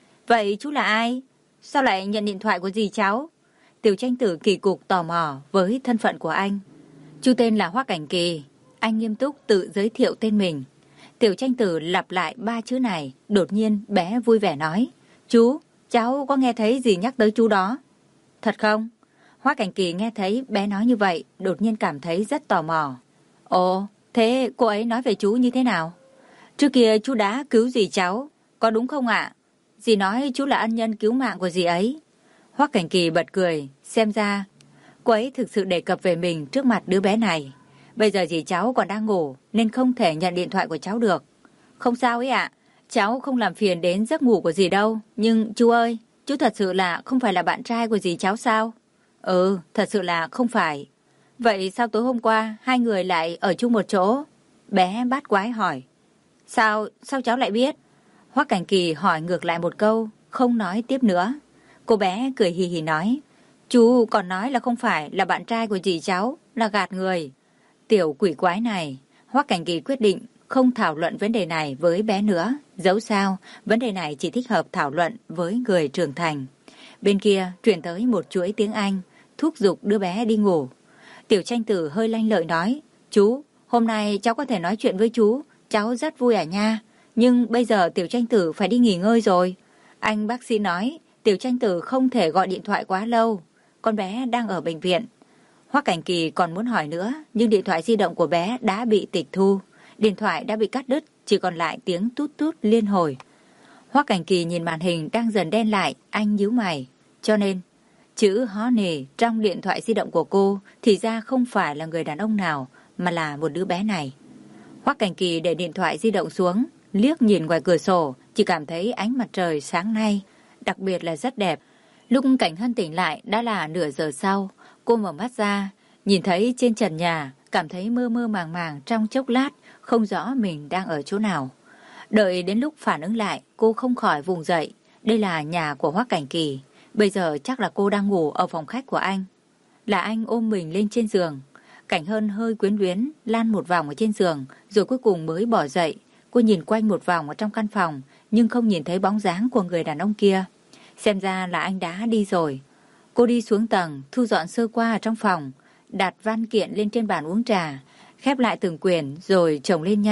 Vậy chú là ai? Sao lại nhận điện thoại của dì cháu? Tiểu Tranh Tử kỳ cục tò mò với thân phận của anh. Chú tên là Hoắc Cảnh Kỳ. Anh nghiêm túc tự giới thiệu tên mình. Tiểu Tranh Tử lặp lại ba chữ này. Đột nhiên bé vui vẻ nói. Chú, cháu có nghe thấy dì nhắc tới chú đó? Thật không? Hoắc Cảnh Kỳ nghe thấy bé nói như vậy, đột nhiên cảm thấy rất tò mò. Ồ, thế cô ấy nói về chú như thế nào? Trước kia chú đã cứu dì cháu, có đúng không ạ? Dì nói chú là ân nhân cứu mạng của dì ấy. Hoắc Cảnh Kỳ bật cười, xem ra cô ấy thực sự đề cập về mình trước mặt đứa bé này. Bây giờ dì cháu còn đang ngủ nên không thể nhận điện thoại của cháu được. Không sao ấy ạ, cháu không làm phiền đến giấc ngủ của dì đâu. Nhưng chú ơi, chú thật sự là không phải là bạn trai của dì cháu sao? Ừ, thật sự là không phải. Vậy sao tối hôm qua hai người lại ở chung một chỗ? Bé bát quái hỏi. Sao, sao cháu lại biết? Hoắc Cảnh Kỳ hỏi ngược lại một câu, không nói tiếp nữa. Cô bé cười hì hì nói. Chú còn nói là không phải là bạn trai của dì cháu, là gạt người. Tiểu quỷ quái này. Hoắc Cảnh Kỳ quyết định không thảo luận vấn đề này với bé nữa. Dẫu sao, vấn đề này chỉ thích hợp thảo luận với người trưởng thành. Bên kia truyền tới một chuỗi tiếng Anh, thúc giục đứa bé đi ngủ. Tiểu Tranh Tử hơi lanh lợi nói. Chú, hôm nay cháu có thể nói chuyện với chú, cháu rất vui à nha. Nhưng bây giờ Tiểu Tranh Tử phải đi nghỉ ngơi rồi. Anh bác sĩ nói Tiểu Tranh Tử không thể gọi điện thoại quá lâu. Con bé đang ở bệnh viện. Hoắc Cảnh Kỳ còn muốn hỏi nữa, nhưng điện thoại di động của bé đã bị tịch thu. Điện thoại đã bị cắt đứt, chỉ còn lại tiếng tút tút liên hồi. Hoắc Cảnh Kỳ nhìn màn hình đang dần đen lại, anh nhíu mày. Cho nên, chữ Honey trong điện thoại di động của cô thì ra không phải là người đàn ông nào, mà là một đứa bé này. Hoắc Cảnh Kỳ để điện thoại di động xuống, liếc nhìn ngoài cửa sổ, chỉ cảm thấy ánh mặt trời sáng nay, đặc biệt là rất đẹp. Lúc Cảnh Hân tỉnh lại đã là nửa giờ sau, cô mở mắt ra, nhìn thấy trên trần nhà, cảm thấy mơ mơ màng màng trong chốc lát, không rõ mình đang ở chỗ nào. Đợi đến lúc phản ứng lại, cô không khỏi vùng dậy. Đây là nhà của Hoắc Cảnh Kỳ. Bây giờ chắc là cô đang ngủ ở phòng khách của anh. Là anh ôm mình lên trên giường. Cảnh Hân hơi quyến luyến, lan một vòng ở trên giường, rồi cuối cùng mới bỏ dậy. Cô nhìn quanh một vòng ở trong căn phòng, nhưng không nhìn thấy bóng dáng của người đàn ông kia. Xem ra là anh đã đi rồi. Cô đi xuống tầng, thu dọn sơ qua ở trong phòng, đặt văn kiện lên trên bàn uống trà, khép lại từng quyển rồi chồng lên nhau,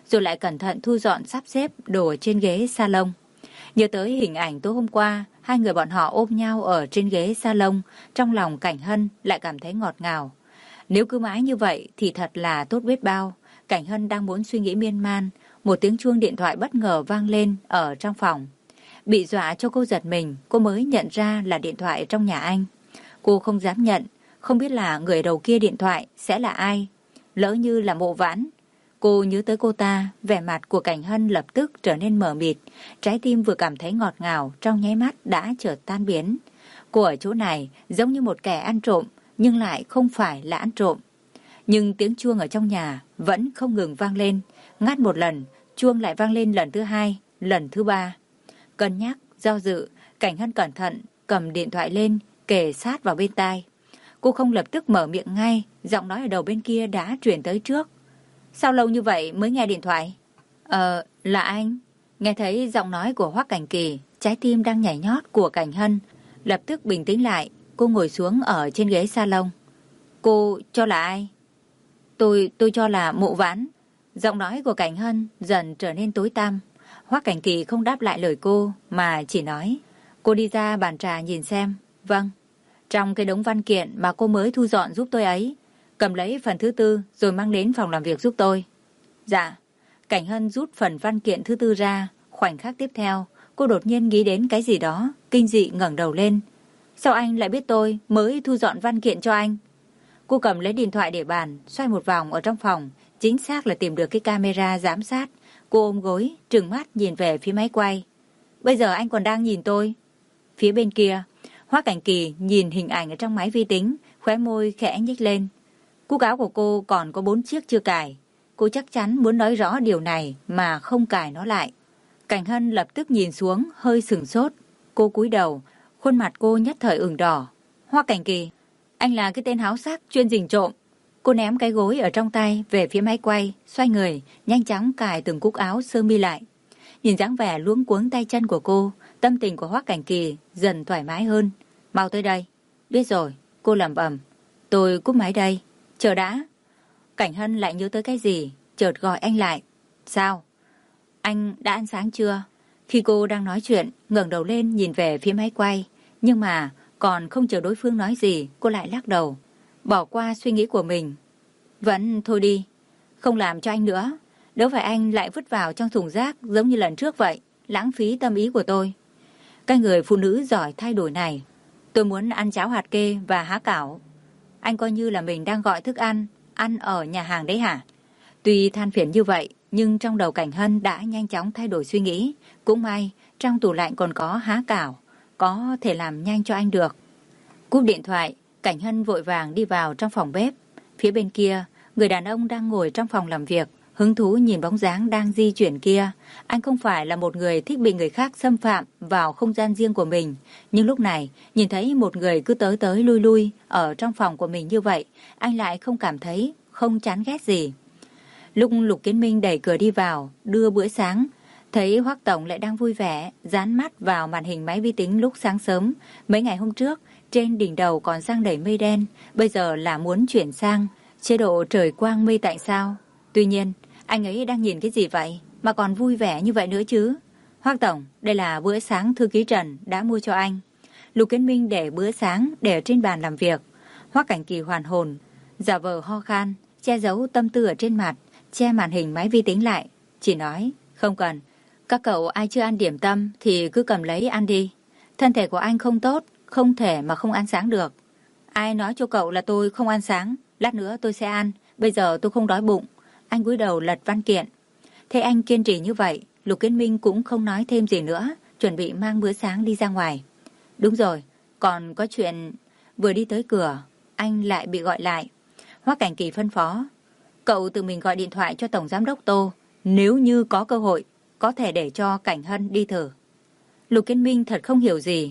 rồi lại cẩn thận thu dọn sắp xếp đồ trên ghế salon. Nhớ tới hình ảnh tối hôm qua, hai người bọn họ ôm nhau ở trên ghế salon, trong lòng Cảnh Hân lại cảm thấy ngọt ngào. Nếu cứ mãi như vậy thì thật là tốt biết bao. Cảnh Hân đang muốn suy nghĩ miên man, một tiếng chuông điện thoại bất ngờ vang lên ở trong phòng. Bị dọa cho cô giật mình, cô mới nhận ra là điện thoại trong nhà anh. Cô không dám nhận, không biết là người đầu kia điện thoại sẽ là ai. Lỡ như là Mộ Vãn. Cô nhớ tới cô ta, vẻ mặt của Cảnh Hân lập tức trở nên mờ mịt. Trái tim vừa cảm thấy ngọt ngào, trong nháy mắt đã chợt tan biến. Cô ở chỗ này giống như một kẻ ăn trộm, nhưng lại không phải là ăn trộm. Nhưng tiếng chuông ở trong nhà vẫn không ngừng vang lên. Ngắt một lần, chuông lại vang lên lần thứ hai, lần thứ ba. Cân nhắc, do dự, Cảnh Hân cẩn thận, cầm điện thoại lên, kề sát vào bên tai. Cô không lập tức mở miệng ngay, giọng nói ở đầu bên kia đã truyền tới trước. Sao lâu như vậy mới nghe điện thoại? Ờ, là anh. Nghe thấy giọng nói của Hoắc Cảnh Kỳ, trái tim đang nhảy nhót của Cảnh Hân lập tức bình tĩnh lại. Cô ngồi xuống ở trên ghế salon. Cô cho là ai? Tôi, tôi cho là Mộ Vãn. Giọng nói của Cảnh Hân dần trở nên tối tăm. Hoắc Cảnh Kỳ không đáp lại lời cô, mà chỉ nói. Cô đi ra bàn trà nhìn xem. Vâng. Trong cái đống văn kiện mà cô mới thu dọn giúp tôi ấy, cầm lấy phần thứ tư rồi mang đến phòng làm việc giúp tôi. Dạ. Cảnh Hân rút phần văn kiện thứ tư ra. Khoảnh khắc tiếp theo, cô đột nhiên nghĩ đến cái gì đó, kinh dị ngẩng đầu lên. Sao anh lại biết tôi mới thu dọn văn kiện cho anh? Cô cầm lấy điện thoại để bàn, xoay một vòng ở trong phòng, chính xác là tìm được cái camera giám sát. Cô ôm gối, trừng mắt nhìn về phía máy quay. Bây giờ anh còn đang nhìn tôi. Phía bên kia, Hoắc Cảnh Kỳ nhìn hình ảnh ở trong máy vi tính, khóe môi khẽ nhếch lên. Cúc áo của cô còn có bốn chiếc chưa cài. Cô chắc chắn muốn nói rõ điều này mà không cài nó lại. Cảnh Hân lập tức nhìn xuống, hơi sửng sốt. Cô cúi đầu, khuôn mặt cô nhất thời ửng đỏ. Hoắc Cảnh Kỳ, anh là cái tên háo sắc chuyên rình trộm. Cô ném cái gối ở trong tay về phía máy quay, xoay người, nhanh chóng cài từng cúc áo sơ mi lại. Nhìn dáng vẻ luống cuống tay chân của cô, tâm tình của Hoắc Cảnh Kỳ dần thoải mái hơn. Mau tới đây. Biết rồi, cô lẩm bẩm. Tôi cúp máy đây. Chờ đã. Cảnh Hân lại nhớ tới cái gì, chợt gọi anh lại. Sao? Anh đã ăn sáng chưa? Khi cô đang nói chuyện, ngẩng đầu lên nhìn về phía máy quay. Nhưng mà còn không chờ đối phương nói gì, cô lại lắc đầu, bỏ qua suy nghĩ của mình. Vẫn thôi đi, không làm cho anh nữa. Đâu phải anh lại vứt vào trong thùng rác giống như lần trước vậy, lãng phí tâm ý của tôi. Cái người phụ nữ giỏi thay đổi này. Tôi muốn ăn cháo hạt kê và há cảo. Anh coi như là mình đang gọi thức ăn, ăn ở nhà hàng đấy hả? Tuy than phiền như vậy, nhưng trong đầu Cảnh Hân đã nhanh chóng thay đổi suy nghĩ. Cũng may, trong tủ lạnh còn có há cảo, có thể làm nhanh cho anh được. Cúp điện thoại, Cảnh Hân vội vàng đi vào trong phòng bếp. Phía bên kia, người đàn ông đang ngồi trong phòng làm việc, hứng thú nhìn bóng dáng đang di chuyển kia. Anh không phải là một người thích bị người khác xâm phạm vào không gian riêng của mình. Nhưng lúc này, nhìn thấy một người cứ tới tới lui lui ở trong phòng của mình như vậy, anh lại không cảm thấy, không chán ghét gì. Lúc Lục Kiến Minh đẩy cửa đi vào, đưa bữa sáng, thấy Hoắc Tổng lại đang vui vẻ, dán mắt vào màn hình máy vi tính lúc sáng sớm. Mấy ngày hôm trước, trên đỉnh đầu còn sang đầy mây đen, bây giờ là muốn chuyển sang chế độ trời quang mây tạnh sao. Tuy nhiên, anh ấy đang nhìn cái gì vậy mà còn vui vẻ như vậy nữa chứ? Hoắc Tổng, đây là bữa sáng thư ký Trần đã mua cho anh. Lục Kiến Minh để bữa sáng để trên bàn làm việc. Hoắc Cảnh Kỳ hoàn hồn, giả vờ ho khan, che giấu tâm tư ở trên mặt, che màn hình máy vi tính lại, chỉ nói, không cần. Các cậu ai chưa ăn điểm tâm thì cứ cầm lấy ăn đi. Thân thể của anh không tốt, không thể mà không ăn sáng được. Ai nói cho cậu là tôi không ăn sáng? Lát nữa tôi sẽ ăn, bây giờ tôi không đói bụng. Anh cúi đầu lật văn kiện. Thấy anh kiên trì như vậy, Lục Kiến Minh cũng không nói thêm gì nữa, chuẩn bị mang bữa sáng đi ra ngoài. Đúng rồi, còn có chuyện. Vừa đi tới cửa, anh lại bị gọi lại. Hoắc Cảnh Kỳ phân phó, cậu tự mình gọi điện thoại cho Tổng Giám đốc Tô, nếu như có cơ hội, có thể để cho Cảnh Hân đi thử. Lục Kiến Minh thật không hiểu gì.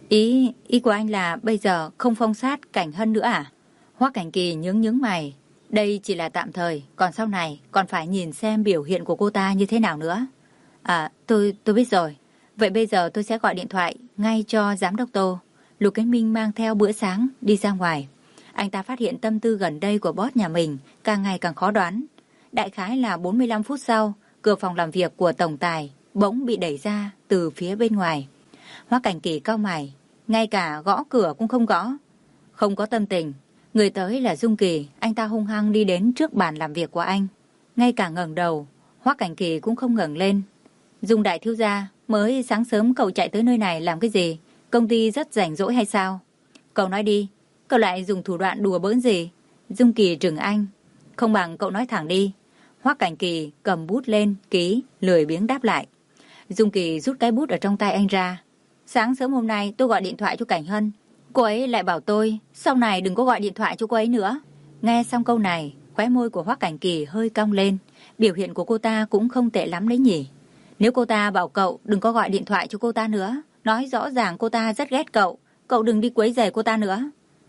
Ý, ý của anh là bây giờ không phong sát Cảnh Hân nữa à? Hoắc Cảnh Kỳ nhướng nhướng mày. Đây chỉ là tạm thời, còn sau này còn phải nhìn xem biểu hiện của cô ta như thế nào nữa. À, tôi tôi biết rồi. Vậy bây giờ tôi sẽ gọi điện thoại ngay cho Giám đốc Tô. Lục Kiến Minh mang theo bữa sáng đi ra ngoài. Anh ta phát hiện tâm tư gần đây của boss nhà mình càng ngày càng khó đoán. Đại khái là bốn mươi lăm phút sau, cửa phòng làm việc của tổng tài bỗng bị đẩy ra từ phía bên ngoài. Hoắc Cảnh Kỳ cau mày, ngay cả gõ cửa cũng không gõ. Không có tâm tình, người tới là Dung Kỳ, anh ta hung hăng đi đến trước bàn làm việc của anh. Ngay cả ngẩng đầu, Hoắc Cảnh Kỳ cũng không ngẩng lên. Dung đại thiếu gia, mới sáng sớm cậu chạy tới nơi này làm cái gì? Công ty rất rảnh rỗi hay sao? Cậu nói đi, cậu lại dùng thủ đoạn đùa bỡn gì? Dung Kỳ trừng anh, không bằng cậu nói thẳng đi. Hoắc Cảnh Kỳ cầm bút lên, ký, lười biếng đáp lại. Dung Kỳ rút cái bút ở trong tay anh ra. Sáng sớm hôm nay tôi gọi điện thoại cho Cảnh Hân. Cô ấy lại bảo tôi, sau này đừng có gọi điện thoại cho cô ấy nữa. Nghe xong câu này, khóe môi của Hoắc Cảnh Kỳ hơi cong lên. Biểu hiện của cô ta cũng không tệ lắm đấy nhỉ. Nếu cô ta bảo cậu đừng có gọi điện thoại cho cô ta nữa, nói rõ ràng cô ta rất ghét cậu, cậu đừng đi quấy rầy cô ta nữa.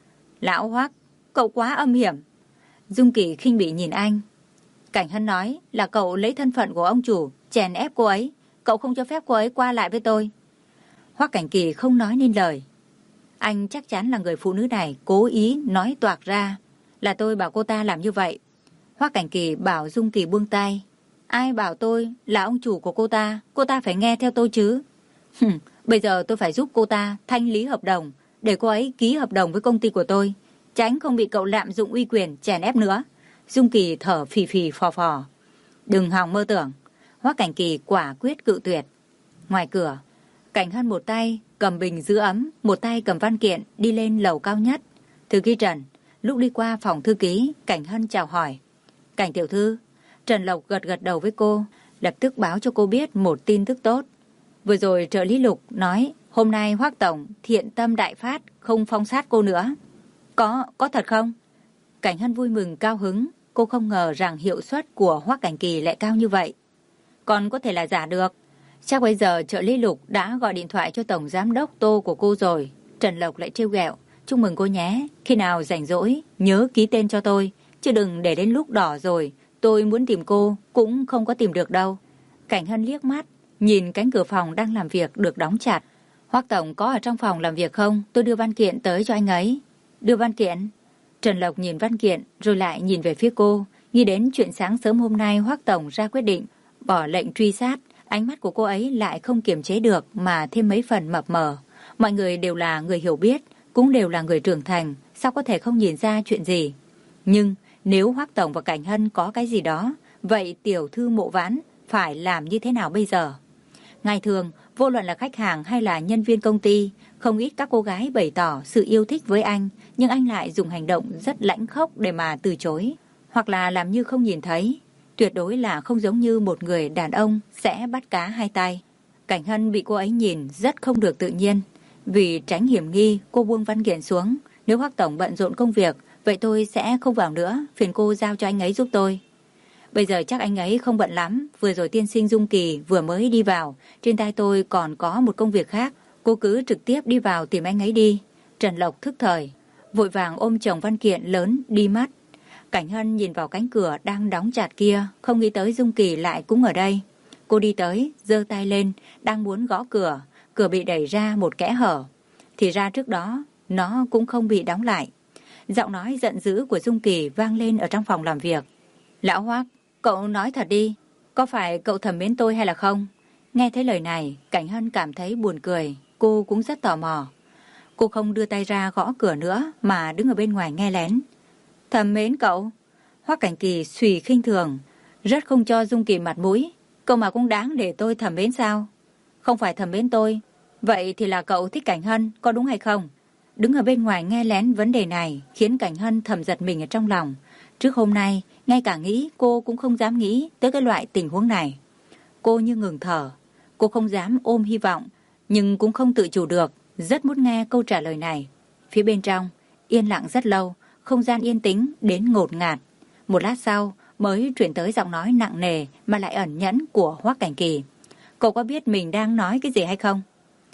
Lão Hoắc, cậu quá âm hiểm. Dung Kỳ khinh bỉ nhìn anh. Cảnh Hân nói là cậu lấy thân phận của ông chủ chèn ép cô ấy, cậu không cho phép cô ấy qua lại với tôi. Hoắc Cảnh Kỳ không nói nên lời. Anh chắc chắn là người phụ nữ này cố ý nói toạc ra, là tôi bảo cô ta làm như vậy. Hoắc Cảnh Kỳ bảo Dung Kỳ buông tay. Ai bảo tôi là ông chủ của cô ta, cô ta phải nghe theo tôi chứ. Hừm, bây giờ tôi phải giúp cô ta thanh lý hợp đồng, để cô ấy ký hợp đồng với công ty của tôi, tránh không bị cậu lạm dụng uy quyền chèn ép nữa. Dung Kỳ thở phì phì phò phò. Đừng hòng mơ tưởng. Hoắc Cảnh Kỳ quả quyết cự tuyệt. Ngoài cửa, Cảnh Hân một tay cầm bình giữ ấm, một tay cầm văn kiện đi lên lầu cao nhất. Thư ký Trần, lúc đi qua phòng thư ký, Cảnh Hân chào hỏi. Cảnh tiểu thư. Trần Lộc gật gật đầu với cô, lập tức báo cho cô biết một tin tức tốt. Vừa rồi trợ lý Lục nói hôm nay Hoắc tổng thiện tâm đại phát, không phong sát cô nữa. Có, có thật không? Cảnh Hân vui mừng cao hứng, cô không ngờ rằng hiệu suất của Hoắc Cảnh Kỳ lại cao như vậy. Còn có thể là giả được. Chắc bây giờ trợ lý Lục đã gọi điện thoại cho tổng giám đốc Tô của cô rồi. Trần Lộc lại trêu ghẹo, chúc mừng cô nhé, khi nào rảnh rỗi nhớ ký tên cho tôi, chứ đừng để đến lúc đỏ rồi tôi muốn tìm cô cũng không có tìm được đâu. Cảnh Hân liếc mắt nhìn cánh cửa phòng đang làm việc được đóng chặt. Hoắc tổng có ở trong phòng làm việc không? Tôi đưa văn kiện tới cho anh ấy. Đưa văn kiện? Trần Lộc nhìn văn kiện rồi lại nhìn về phía cô, nghĩ đến chuyện sáng sớm hôm nay Hoắc tổng ra quyết định bỏ lệnh truy sát. Ánh mắt của cô ấy lại không kiềm chế được mà thêm mấy phần mập mờ. Mọi người đều là người hiểu biết, cũng đều là người trưởng thành, sao có thể không nhìn ra chuyện gì. Nhưng nếu Hoắc tổng và Cảnh Hân có cái gì đó, vậy tiểu thư Mộ Vãn phải làm như thế nào bây giờ? Ngày thường, vô luận là khách hàng hay là nhân viên công ty, không ít các cô gái bày tỏ sự yêu thích với anh, nhưng anh lại dùng hành động rất lãnh khốc để mà từ chối, hoặc là làm như không nhìn thấy. Tuyệt đối là không giống như một người đàn ông sẽ bắt cá hai tay. Cảnh Hân bị cô ấy nhìn rất không được tự nhiên. Vì tránh hiểm nghi, cô buông văn kiện xuống. Nếu Hoắc tổng bận rộn công việc, vậy tôi sẽ không vào nữa, phiền cô giao cho anh ấy giúp tôi. Bây giờ chắc anh ấy không bận lắm, vừa rồi tiên sinh Dung Kỳ vừa mới đi vào, trên tay tôi còn có một công việc khác, cô cứ trực tiếp đi vào tìm anh ấy đi. Trần Lộc thức thời, vội vàng ôm chồng văn kiện lớn đi mất. Cảnh Hân nhìn vào cánh cửa đang đóng chặt kia, không nghĩ tới Dung Kỳ lại cũng ở đây. Cô đi tới, giơ tay lên, đang muốn gõ cửa, cửa bị đẩy ra một kẽ hở. Thì ra trước đó, nó cũng không bị đóng lại. Giọng nói giận dữ của Dung Kỳ vang lên ở trong phòng làm việc. Lão Hoắc, cậu nói thật đi, có phải cậu thầm mến tôi hay là không? Nghe thấy lời này, Cảnh Hân cảm thấy buồn cười, cô cũng rất tò mò. Cô không đưa tay ra gõ cửa nữa mà đứng ở bên ngoài nghe lén. Thầm mến cậu? Hoắc Cảnh Kỳ suy khinh thường, rất không cho Dung Kỳ mặt mũi. Cậu mà cũng đáng để tôi thầm mến sao? Không phải thầm mến tôi, vậy thì là cậu thích Cảnh Hân, có đúng hay không? Đứng ở bên ngoài nghe lén vấn đề này khiến Cảnh Hân thầm giật mình ở trong lòng. Trước hôm nay, ngay cả nghĩ cô cũng không dám nghĩ tới cái loại tình huống này. Cô như ngừng thở, cô không dám ôm hy vọng, nhưng cũng không tự chủ được, rất muốn nghe câu trả lời này. Phía bên trong, yên lặng rất lâu, không gian yên tĩnh đến ngột ngạt. Một lát sau mới chuyển tới giọng nói nặng nề mà lại ẩn nhẫn của Hoắc Cảnh Kỳ. Cậu có biết mình đang nói cái gì hay không?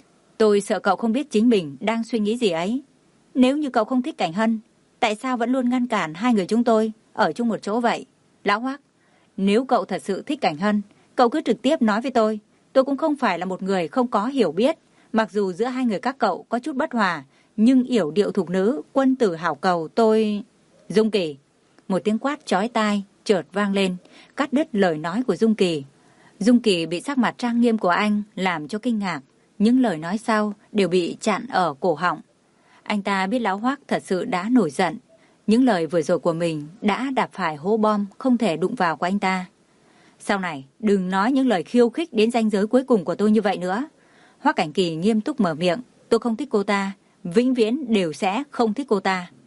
Tôi sợ cậu không biết chính mình đang suy nghĩ gì ấy. Nếu như cậu không thích Cảnh Hân, tại sao vẫn luôn ngăn cản hai người chúng tôi ở chung một chỗ vậy? Lão Hoắc, nếu cậu thật sự thích Cảnh Hân, cậu cứ trực tiếp nói với tôi. Tôi cũng không phải là một người không có hiểu biết. Mặc dù giữa hai người các cậu có chút bất hòa, nhưng yểu điệu thục nữ, quân tử hảo cầu tôi... Dung Kỳ, một tiếng quát chói tai chợt vang lên, cắt đứt lời nói của Dung Kỳ. Dung Kỳ bị sắc mặt trang nghiêm của anh làm cho kinh ngạc. Những lời nói sau đều bị chặn ở cổ họng. Anh ta biết lão Hoắc thật sự đã nổi giận. Những lời vừa rồi của mình đã đạp phải hố bom không thể đụng vào của anh ta. Sau này đừng nói những lời khiêu khích đến ranh giới cuối cùng của tôi như vậy nữa. Hoắc Cảnh Kỳ nghiêm túc mở miệng. Tôi không thích cô ta, vĩnh viễn đều sẽ không thích cô ta.